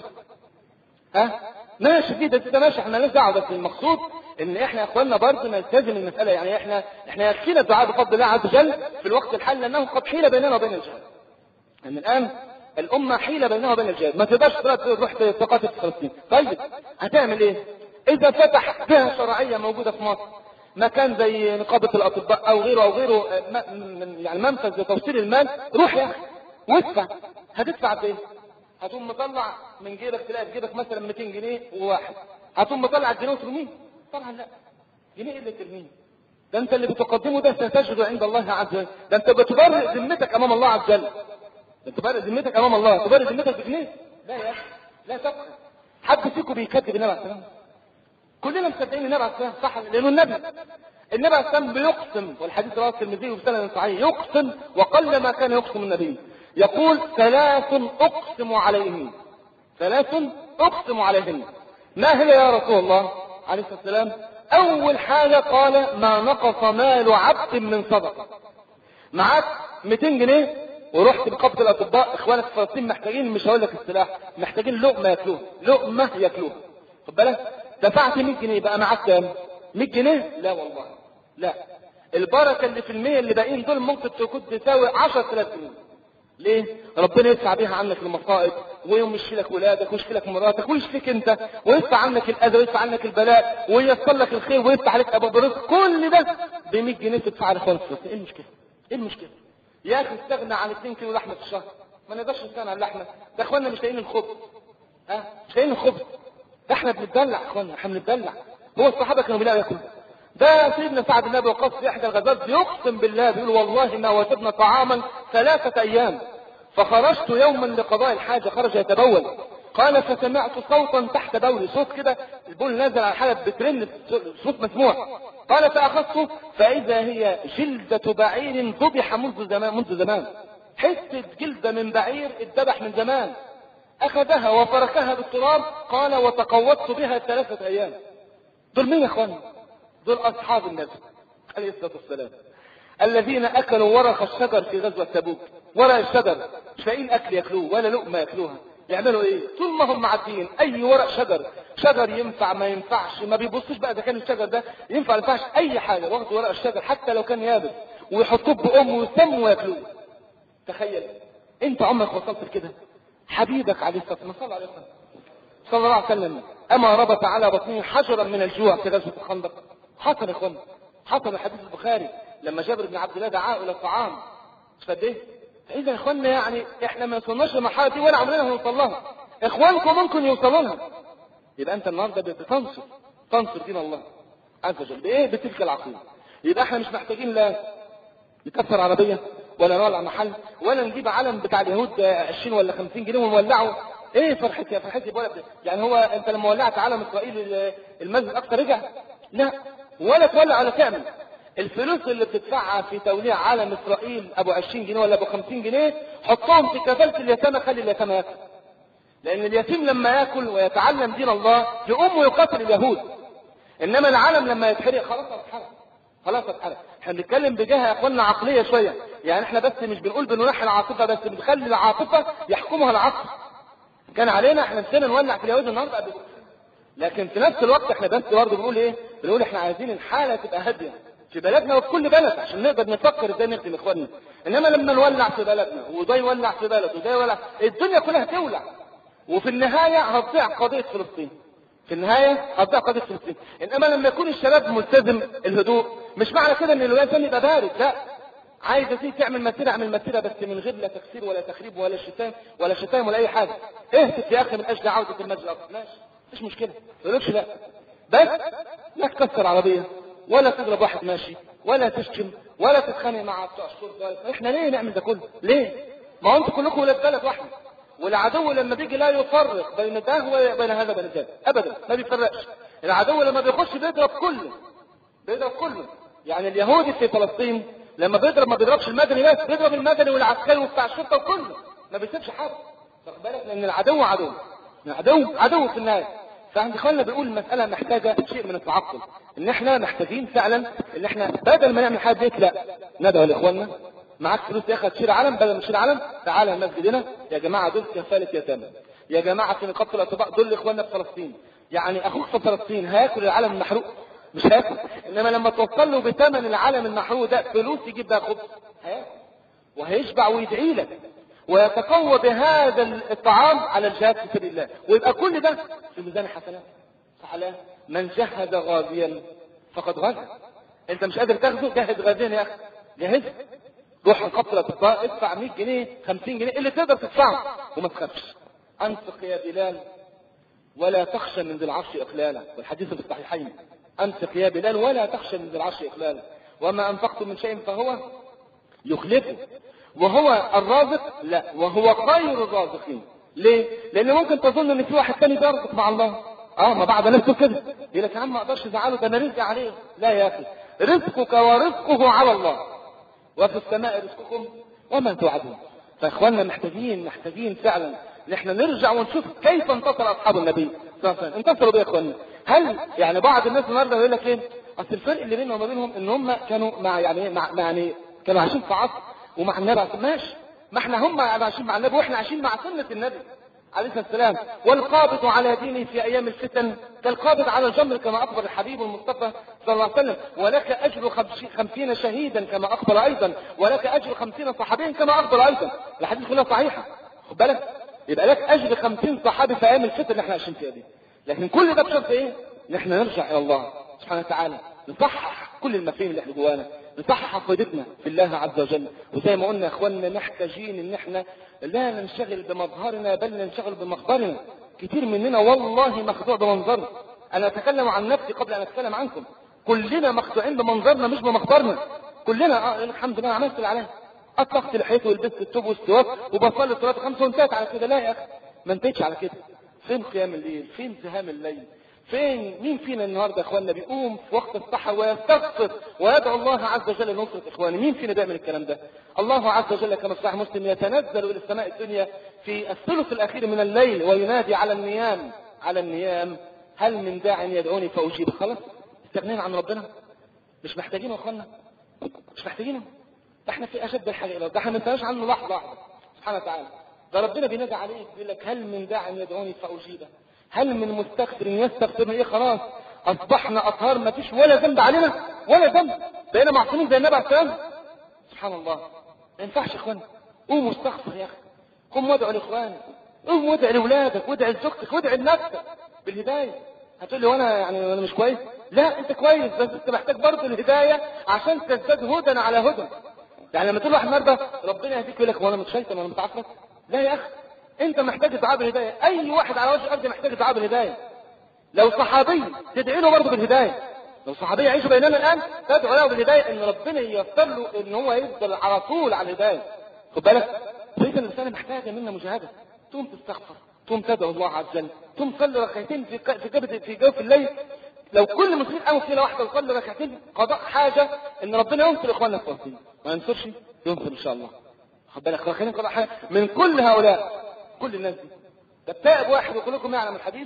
ها ماشي كده ده ماشي، احنا مالناش دعوه، بس المقصود ان احنا يا اخواننا برضه نلتزم المساله. يعني احنا احنا يكفينا الدعاء بفضل الله عز وجل في الوقت الحالي لانه قد حيل بيننا وبين الجهاد. يعني الان الامه حيل بينها وبين الجهاد، ما تقدرش تروح تقاتل في فلسطين. طيب هتعمل ايه؟ اذا فتح جهه شرعيه موجوده في مصر مكان زي نقابه الاطباء او غيره او غيره يعني منفذ لتوصيل المال، روح يا اخي وادفع. هتدفع بايه؟ هتقوم مطلع من جيبك تلاقي في جيبك مثلا مئتين جنيه وواحد، هتقوم مطلع الجنيه وترميه؟ طبعا لا. جنيه ايه اللي ترميه؟ ده انت اللي بتقدمه ده ستجد عند الله عز وجل. ده انت بتبرئ ذمتك امام الله عز وجل. ده تبرئ ذمتك امام الله، تبرئ ذمتك بجنيه؟ لا يا اخي لا تبقى. حد فيكم بيكذب النبي عليه السلام؟ كلنا مصدقين النبي عليه السلام صح، لانه النبي النبي عليه السلام بيقسم، والحديث رواه الترمذي وسند صحيح، يقسم وقل ما كان يقسم النبي. يقول ثلاث اقسم عليهن، ثلاث اقسم عليهن. ما هي يا رسول الله عليه الصلاه والسلام؟ اول حاجه قال ما نقص مال عبد من صدقه. معاك مئتين جنيه ورحت بقبض الاطباء، اخوانك في فلسطين محتاجين، مش هقول لك السلاح، محتاجين لقمه ياكلوها، لقمه ياكلوها، خد بالك؟ دفعت مئة جنيه بقى معاك كام؟ مئة جنيه؟ لا والله لا. البركه اللي في المية اللي باقيين دول ممكن تكون تساوي عشرة آلاف جنيه. ليه؟ ربنا يدفع بيها عنك المصائب ويمشي لك ولادك ويشفي لك مراتك ويشفيك انت ويدفع عنك الاذى ويدفع عنك البلاء وييسر لك الخير ويفتح عليك ابواب الرزق. كل ده ب مئة جنيه تدفع على اخوانك. ايه المشكله؟ ايه المشكله؟ يا اخي استغنى عن اتنين كيلو لحمه في الشهر، ما نقدرش نستغنى عن اللحمه، ده اخواننا مش لاقيين الخبز. ها مش لاقيين الخبز، ده احنا بنتدلع اخواننا، احنا بنتدلع. هو الصحابه كانوا بيلاقوا ياكلوا. ده سيدنا سعد بن ابي وقاص في احدى الغزوات بيقسم بالله بيقول والله ما وجدنا طعاما ثلاثه ايام، فخرجت يوما لقضاء الحاجه، خرج يتبول، قال فسمعت صوتا تحت بولي، صوت كده البول نازل على الحلب بترن، صوت مسموع. قال فاخذته فاذا هي جلده بعير ذبح منذ زمان منذ زمان حته جلده من بعير اتذبح من زمان. اخذها وفركها بالتراب، قال وتقوضت بها ثلاثه ايام. دول مين يا اخوان؟ دول اصحاب النبي عليه الصلاه والسلام الذين اكلوا ورق الشجر في غزوه تبوك. ورق الشجر مش لاقيين اكل ياكلوه ولا لقمه ياكلوها، يعملوا ايه؟ طول ما هم معديين اي ورق شجر، شجر ينفع ما ينفعش، ما بيبصوش بقى اذا كان الشجر ده ينفع ما ينفعش، اي حاجه واخدوا ورق الشجر حتى لو كان يابس ويحطوه بامه ويسموا وياكلوه. تخيل انت عمرك وصلت لكده؟ حبيبك عليه الصلاه والسلام عليه الصلاه صلى الله عليه وسلم اما ربط على بطنه حجرا من الجوع في غزوه الخندق. حصل يا اخوان، حصل الحديث البخاري لما جابر بن عبد الله دعاه الى الطعام. فد ايه؟ فاذا يا اخواننا يعني احنا ما وصلناش للمرحله دي ولا عمرنا هنوصل لها. اخوانكم ممكن يوصلوا لها. يبقى انت النهارده بتنصر تنصر دين الله عز وجل بايه؟ بتلك العقيده. يبقى احنا مش محتاجين لا نكسر عربيه ولا نولع محل ولا نجيب علم بتاع اليهود عشرين ولا خمسين جنيه ونولعه. ايه فرحتي يا فرحتي بولا يعني؟ هو انت لما ولعت علم اسرائيل المسجد الاقصى رجع؟ لا، ولا تولع ولا تعمل. الفلوس اللي بتدفعها في توليع علم اسرائيل ابو عشرين جنيه ولا ابو خمسين جنيه حطهم في كفاله اليتامى، خلي اليتامى ياكل. لان اليتيم لما ياكل ويتعلم دين الله يقوم ويقاتل اليهود. انما العلم لما يتحرق خلاص اتحرق، خلاص اتحرق. احنا بنتكلم بجهه يا اخوانا عقليه شويه، يعني احنا بس مش بنقول بننحي العاطفه، بس بنخلي العاطفه يحكمها العقل. كان علينا احنا نسينا نولع في اليهود النهارده قبل، لكن في نفس الوقت احنا بس برضه بنقول ايه؟ بنقول احنا عايزين الحاله تبقى هاديه في بلدنا وفي كل بلد عشان نقدر نفكر ازاي نخدم اخواننا. انما لما نولع في بلدنا وده يولع في بلده وده يولع، الدنيا كلها تولع، وفي النهايه هتضيع قضيه فلسطين. في النهايه هتضيع قضيه فلسطين. انما لما يكون الشباب ملتزم الهدوء، مش معنى كده ان الولاد يبقى بارد، لا. عايز تيجي تعمل مسيره اعمل مسيره، بس من غير لا تكسير ولا تخريب ولا شتام ولا شتام ولا اي حاجه. اهتف يا اخي من اجل عوده المسجد الاقصى، ماشي مفيش مشكله، ما تقولش لا. بس لا تكسر عربيه ولا تضرب واحد ماشي ولا تشتم ولا تتخانق مع بتوع الشرطه. احنا ليه نعمل ده كله؟ ليه؟ ما هو انتوا كلكم ولاد بلد واحده. والعدو لما بيجي لا يفرق بين ده وبين هذا وبين ده ابدا، ما بيفرقش. العدو لما بيخش بيضرب كله، بيضرب كله. يعني اليهودي في فلسطين لما بيضرب ما بيضربش المدني بس، بيضرب المدني والعسكري وبتاع الشرطه وكله، ما بيسيبش حد. واخد بالك؟ لان العدو عدو، العدو عدو في النهايه. فعند اخواننا بيقول المساله محتاجه شيء من التعقل، ان احنا محتاجين فعلا ان احنا بدل ما نعمل حاجه ديت لا ندعو لاخواننا. معاك فلوس يا اخي تشيل علم، بدل ما تشيل علم تعالى مسجدنا يا جماعه، دول كفاله يتامى، يا جماعه في نقابه الاطباء دول اخواننا في فلسطين. يعني اخوك في فلسطين هياكل العلم المحروق؟ مش هياكل. انما لما توصل له بثمن العلم المحروق ده فلوس يجيب بها خبز هياكل وهيشبع ويدعي لك ويتقوى بهذا الطعام على الجهاد في سبيل الله، ويبقى كل ده في ميزان حسنات. على من جهز غازيا فقد غزا. انت مش قادر تاخده، جهز غازيا يا اخي، جهز. روح نقابه الاطباء ادفع مية جنيه خمسين جنيه اللي تقدر تدفعه وما تخافش. انفق يا بلال ولا تخشى من ذي العرش اقلالا، والحديث في الصحيحين. انفق يا بلال ولا تخشى من ذي العرش اقلالا، وما انفقتم من شيء فهو يخلفه وهو الرازق، لا وهو خير الرازقين. ليه؟ لان ممكن تظن ان في واحد ثاني بيرزق مع الله. اه ما بعد نفسه كده يقول لك يا عم ما اقدرش ازعله، ده انا رزقي عليه. لا يا اخي، رزقك ورزقه على الله، وفي السماء رزقكم وما توعدون. فاخواننا محتاجين محتاجين فعلا ان احنا نرجع ونشوف كيف انتصر اصحاب النبي صلى الله عليه وسلم. انتصروا بايه يا اخواننا؟ هل يعني بعض الناس النهارده يقول لك ايه؟ اصل الفرق اللي بينهم وما بينهم ان هم كانوا مع يعني مع يعني كانوا عايشين في عصر ومع النبي. ماشي، ما احنا هم عايشين مع النبي واحنا عايشين مع سنه النبي عليه الصلاه والسلام. والقابض على دينه في ايام الفتن كالقابض على الجمر كما اخبر الحبيب المصطفى صلى الله عليه وسلم. ولك اجر خمسين شهيدا كما اخبر ايضا، ولك اجر خمسين صحابيا كما اخبر ايضا. الحديث كلها صحيحه، خد بالك. يبقى لك اجر خمسين صحابي في ايام الفتن اللي احنا عايشين فيها دي. لكن كل ده بشرط ايه؟ ان احنا نرجع الى الله سبحانه وتعالى، نصحح كل المفاهيم اللي احنا جوانا، نصحح عقيدتنا في الله عز وجل. وزي ما قلنا يا اخواننا محتاجين ان احنا لا ننشغل بمظهرنا بل ننشغل بمخبرنا. كتير مننا والله مخدوع بمنظرنا. انا اتكلم عن نفسي قبل ان اتكلم عنكم. كلنا مخدوعين بمنظرنا مش بمخبرنا. كلنا آه الحمد لله عملت اللي عليا، اطلقت لحيتي ولبست الثوب والسواك وبصلي صلاه خمسه وانتهت على كده. لا يا اخي، ما انتهتش على كده. فين قيام الليل؟ فين سهام الليل؟ فين مين فينا النهارده يا اخواننا بيقوم في وقت الصحة ويستغفر ويدعو الله عز وجل لنصرة اخوانه؟ مين فينا بيعمل الكلام ده؟ الله عز وجل كما في صحيح مسلم يتنزل الى السماء الدنيا في الثلث الاخير من الليل وينادي على النيام، على النيام هل من داع يدعوني فاجيب. خلاص استغنينا عن ربنا، مش محتاجينه يا اخواننا، مش محتاجينه. احنا في اشد الحاجه الى ده، احنا ما ننساش عنه لحظه واحده سبحانه وتعالى. ده ربنا بينادي عليك بيقول لك هل من داع يدعوني فاجيبه، هل من مستغفر يستغفرني. ايه خلاص اصبحنا اطهار، ما فيش ولا ذنب علينا ولا ذنب، بقينا معصومين زي النبي عليه السلام. سبحان الله. ما ينفعش يا اخوانا. قوم واستغفر يا اخي، قوم وادعوا لاخوانك، قوم وادعي لاولادك وادعي لزوجتك وادعي لنفسك بالهدايه. هتقول لي وانا يعني انا مش كويس؟ لا انت كويس، بس انت محتاج برضه الهدايه عشان تزداد هدى على هدى. يعني لما تقول واحد النهارده ربنا يهديك يقول لك وانا مش شايف وانا متعفرت. لا يا اخي، انت محتاج دعاء بالهدايه. اي واحد على وجه الارض محتاج دعاء بالهدايه. لو صحابي تدعي له برضه بالهدايه. لو صحابي يعيشوا بيننا الان تدعو له بالهدايه ان ربنا ييسر له ان هو يفضل على طول على الهدايه. خد بالك؟ فاذا الانسان محتاج منا مجاهده. تقوم تستغفر، تقوم تدعو الله عز وجل، تقوم تصلي ركعتين في في جبهه في جوف الليل. لو كل مسلم قام في ليله واحده وصلي ركعتين قضاء حاجه ان ربنا ينصر اخواننا في فلسطين. ما ينصرش ينصر ان شاء الله. خد بالك؟ ركعتين قضاء حاجه من كل هؤلاء، كل الناس دي. ده التائب واحد وكلكم يعلم الحديث،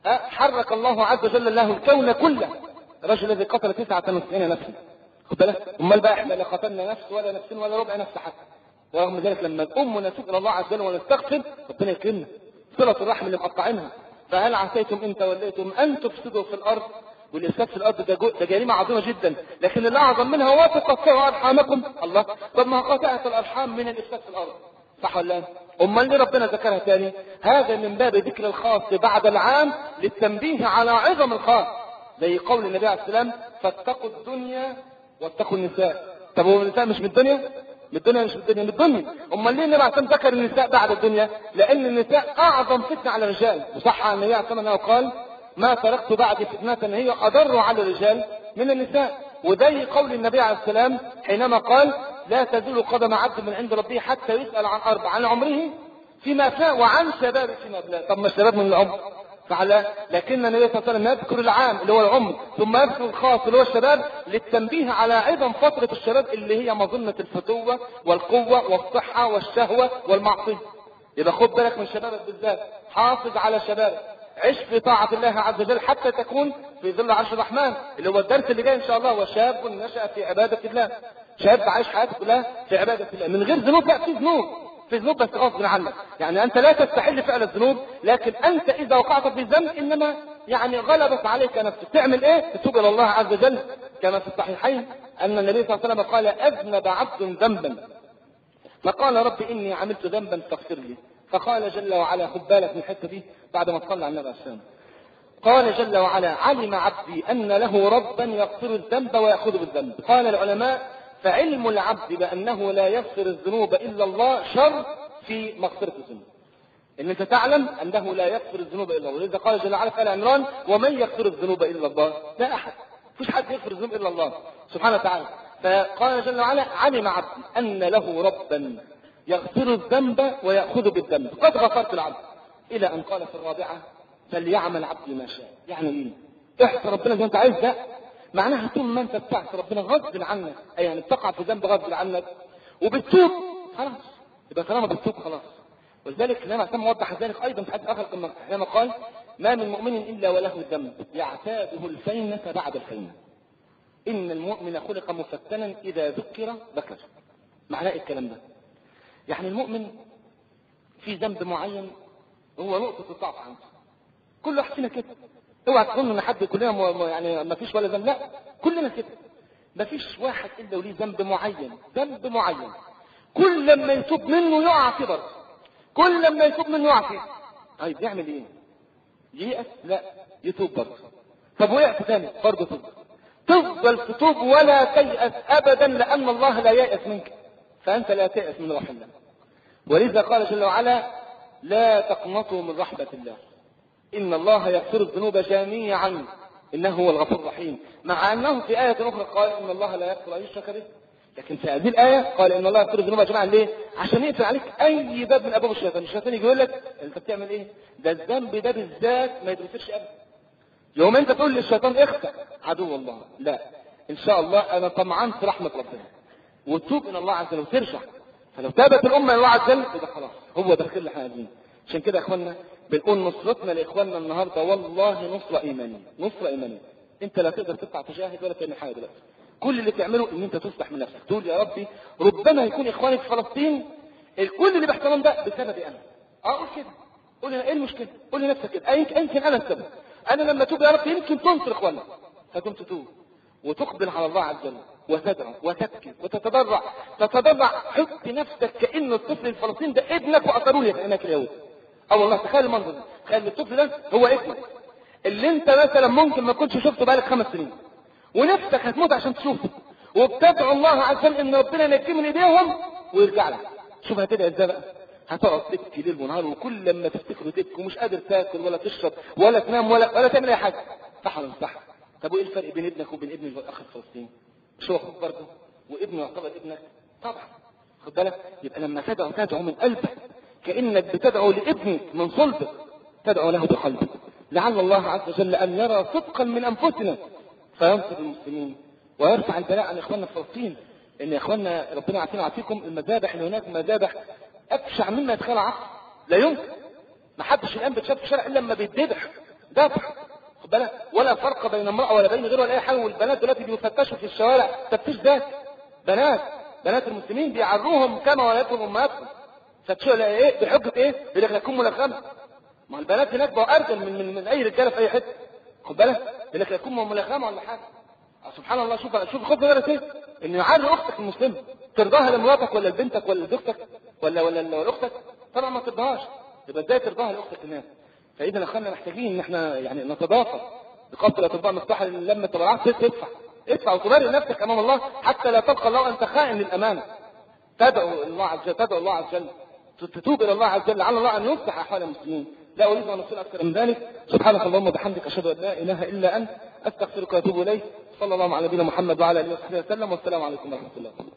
حرك الله عز وجل له الكون كله. الرجل الذي قتل تسعة وتسعين نفسا. خد بالك؟ امال بقى احنا لا قتلنا نفس ولا نفسين ولا ربع نفس حتى. ورغم ذلك لما نقوم ونتوب الى الله عز وجل ونستغفر ربنا يكرمنا. صلة الرحم اللي مقطعينها. فهل عسيتم ان توليتم ان تفسدوا في الارض؟ والافساد في الارض ده, ده جريمه عظيمه جدا، لكن اللي اعظم منها وتقطعوا ارحامكم. الله، طب ما قطعت الارحام من الافساد في الارض، صح ولا لا؟ امال ليه ربنا ذكرها ثاني؟ هذا من باب ذكر الخاص بعد العام للتنبيه على عظم الخاص، زي قول النبي عليه السلام فاتقوا الدنيا واتقوا النساء. طب هو النساء مش من الدنيا؟ من الدنيا مش من الدنيا، من الدنيا. امال ليه النبي عليه السلام ذكر النساء بعد الدنيا؟ لان النساء اعظم فتنه على الرجال. وصح عن النبي عليه السلام انه قال ما تركت بعد فتنه هي اضر على الرجال من النساء. وزي قول النبي عليه السلام حينما قال لا تزول قدم عبد من عند ربه حتى يسأل عن أربع: عن عمره فيما فاء وعن شباب فيما بلا. طب ما الشباب من العمر فعلا، لكن النبي صلى الله عليه وسلم يذكر العام اللي هو العمر ثم يذكر الخاص اللي هو الشباب للتنبيه على عظم فترة الشباب اللي هي مظنة الفتوة والقوة والصحة والشهوة والمعصية. يبقى خد بالك من شبابك بالذات، حافظ على شبابك، عش في طاعة الله عز وجل حتى تكون في ظل عرش الرحمن اللي هو الدرس اللي جاي ان شاء الله. وشاب نشأ في عبادة الله، شاب عايش حياته كلها في عبادة الله من غير ذنوب. لا، في ذنوب، في ذنوب بس غصب عنك. يعني انت لا تستحل فعل الذنوب، لكن انت اذا وقعت في ذنب انما يعني غلبت عليك نفسك، تعمل ايه؟ تتوب الى الله عز وجل. كما في الصحيحين ان النبي صلى الله عليه وسلم قال اذنب عبد ذنبا فقال رب اني عملت ذنبا فاغفر لي، فقال جل وعلا، خد بالك من الحته دي بعد ما تصلى على النبي عليه السلام، قال جل وعلا علم عبدي ان له ربا يغفر الذنب ويأخذ بالذنب. قال العلماء فعلم العبد بانه لا يغفر الذنوب الا الله شر في مغفرة الذنوب، ان انت تعلم انه لا يغفر الذنوب الا الله. ولذا قال جل وعلا في آل عمران ومن يغفر الذنوب الا الله، لا احد، مفيش حد يغفر الذنوب الا الله سبحانه وتعالى. فقال جل وعلا علم عبدي ان له ربا يغفر الذنب ويأخذ بالذنب قد غفرت العبد، الى ان قال في الرابعة فليعمل عبدي ما شاء. يعني ايه؟ احسن ربنا زي ما انت عايز، ده معناها طول ما انت بتعصي ربنا غصب عنك، اي يعني بتقع في ذنب غصب عنك وبتتوب خلاص، يبقى طالما بتتوب خلاص. ولذلك النبي عليه الصلاه وضح ذلك ايضا في حديث اخر كما قال ما من مؤمن الا وله ذنب يعتاده الفينة بعد الفينة، ان المؤمن خلق مفتنا اذا ذكر بكر. معناه ايه الكلام ده؟ يعني المؤمن في ذنب معين هو نقطة الضعف عنده، كل واحد فينا كده. اوعى تظن ان حد كلنا يعني ما فيش ولا ذنب، لا كلنا كده، ما فيش واحد الا وليه ذنب معين، ذنب معين كل لما يتوب منه يقع في برضه، كل لما يتوب منه يقع فيه. طيب يعمل ايه؟ ييأس؟ لا، يتوب برضه. طب وقعت ثاني برضه توب، تفضل تتوب ولا تيأس ابدا، لان الله لا ييأس منك، فانت لا تيأس من رحمة الله. ولذا قال جل وعلا لا تقنطوا من رحمة الله ان الله يغفر الذنوب جميعا انه هو الغفور الرحيم، مع انه في آية اخرى قال ان الله لا يغفر ان يشرك به، لكن في هذه الآية قال ان الله يغفر الذنوب جميعا. ليه؟ عشان يقفل عليك اي باب من ابواب الشيطان. الشيطان يجي يقول لك انت بتعمل ايه؟ ده الذنب ده بالذات ما يدرسش ابدا. يوم انت تقول للشيطان اخفى عدو الله، لا ان شاء الله انا طمعان في رحمة ربنا وتوب الى الله عز وجل وترجع. فلو تابت الامه الى الله عز وجل يبقى خلاص هو داخل لها هذه. عشان كده يا اخوانا بنقول نصرتنا لاخواننا النهارده والله نصره ايمانيه، نصره ايمانيه. انت لا تقدر تطلع تجاهد ولا تعمل حاجه دلوقتي، كل اللي تعمله ان انت تصلح من نفسك، تقول يا ربي ربما يكون اخواني في فلسطين الكل اللي بيحصلهم ده بسببي انا. اقول كده، قول لي ايه المشكله؟ قول لنفسك كده يمكن انا السبب، انا لما اتوب يا رب يمكن تنصر اخواننا. فتقوم تتوب وتقبل على الله عز وجل وتدعو وتبكي وتتضرع، تتضرع، حط نفسك كأن الطفل الفلسطيني ده ابنك وأثروا لك انك اليهود. اه والله تخيل المنظر ده، تخيل الطفل ده هو ابنك اللي انت مثلا ممكن ما كنتش شفته بقالك خمس سنين ونفسك هتموت عشان تشوفه، وبتدعو الله عز وجل ان ربنا ينجيه من ايديهم ويرجع لك. شوف هتدعي ازاي بقى؟ هتقعد تبكي ليل ونهار، وكل لما تفتكر تبكي ومش قادر تاكل ولا تشرب ولا تنام ولا ولا تعمل اي حاجه. صح ولا مش صح؟ طب وايه الفرق بين ابنك وبين ابن الاخ الفلسطيني؟ مش هو اخوك برضه وابنه يعتبر ابنك؟ طبعا. خد بالك، يبقى لما تدعو تدعو من قلبك كانك بتدعو لابنك من صلبك، تدعو له بقلبك، لعل الله عز وجل ان يرى صدقا من انفسنا فينصر المسلمين ويرفع البلاء عن اخواننا في فلسطين. ان يا اخواننا ربنا يعافينا ويعافيكم، المذابح اللي هناك مذابح ابشع مما يتخيل عقل، لا يمكن. ما حدش الان بيتشاف في الشارع الا لما بيتذبح ذبح، خد بالك، ولا فرق بين امراه ولا بين غيره ولا اي حاجه. والبنات دلوقتي بيفتشوا في الشوارع تفتيش ذات، بنات بنات المسلمين بيعروهم كما ولدتهم امهاتهم. فتشوا ايه؟ بحجه ايه؟ يقول لك يكون ملغمه. ما البنات هناك بقوا ارجل من, من من اي رجاله في اي حته، خد بالك، يقول لك يكون ملغمه ولا حاجه. سبحان الله. شوف شوف خد بالك ايه؟ انه يعري اختك المسلمه، ترضاها لمراتك ولا لبنتك ولا لزوجتك ولا ولا لاختك؟ طبعا ما ترضاهاش. يبقى ازاي ترضاها لاختك الناس؟ فاذا اخوانا محتاجين ان احنا يعني نتضافر بقدر الاطباء مفتاح لما تبرعات تدفع ادفع وتبرر نفسك امام الله حتى لا تلقى الله انت خائن للامانه. تدعو الله عز وجل، تدعو الله عز وجل، تتوب الى الله عز وجل لعل الله ان يصلح احوال المسلمين. لا اريد ان اصل اكثر من ذلك. سبحانك اللهم وبحمدك اشهد ان لا اله الا انت استغفرك واتوب اليك. صلى الله على نبينا محمد وعلى اله وصحبه وسلم، والسلام عليكم ورحمه الله.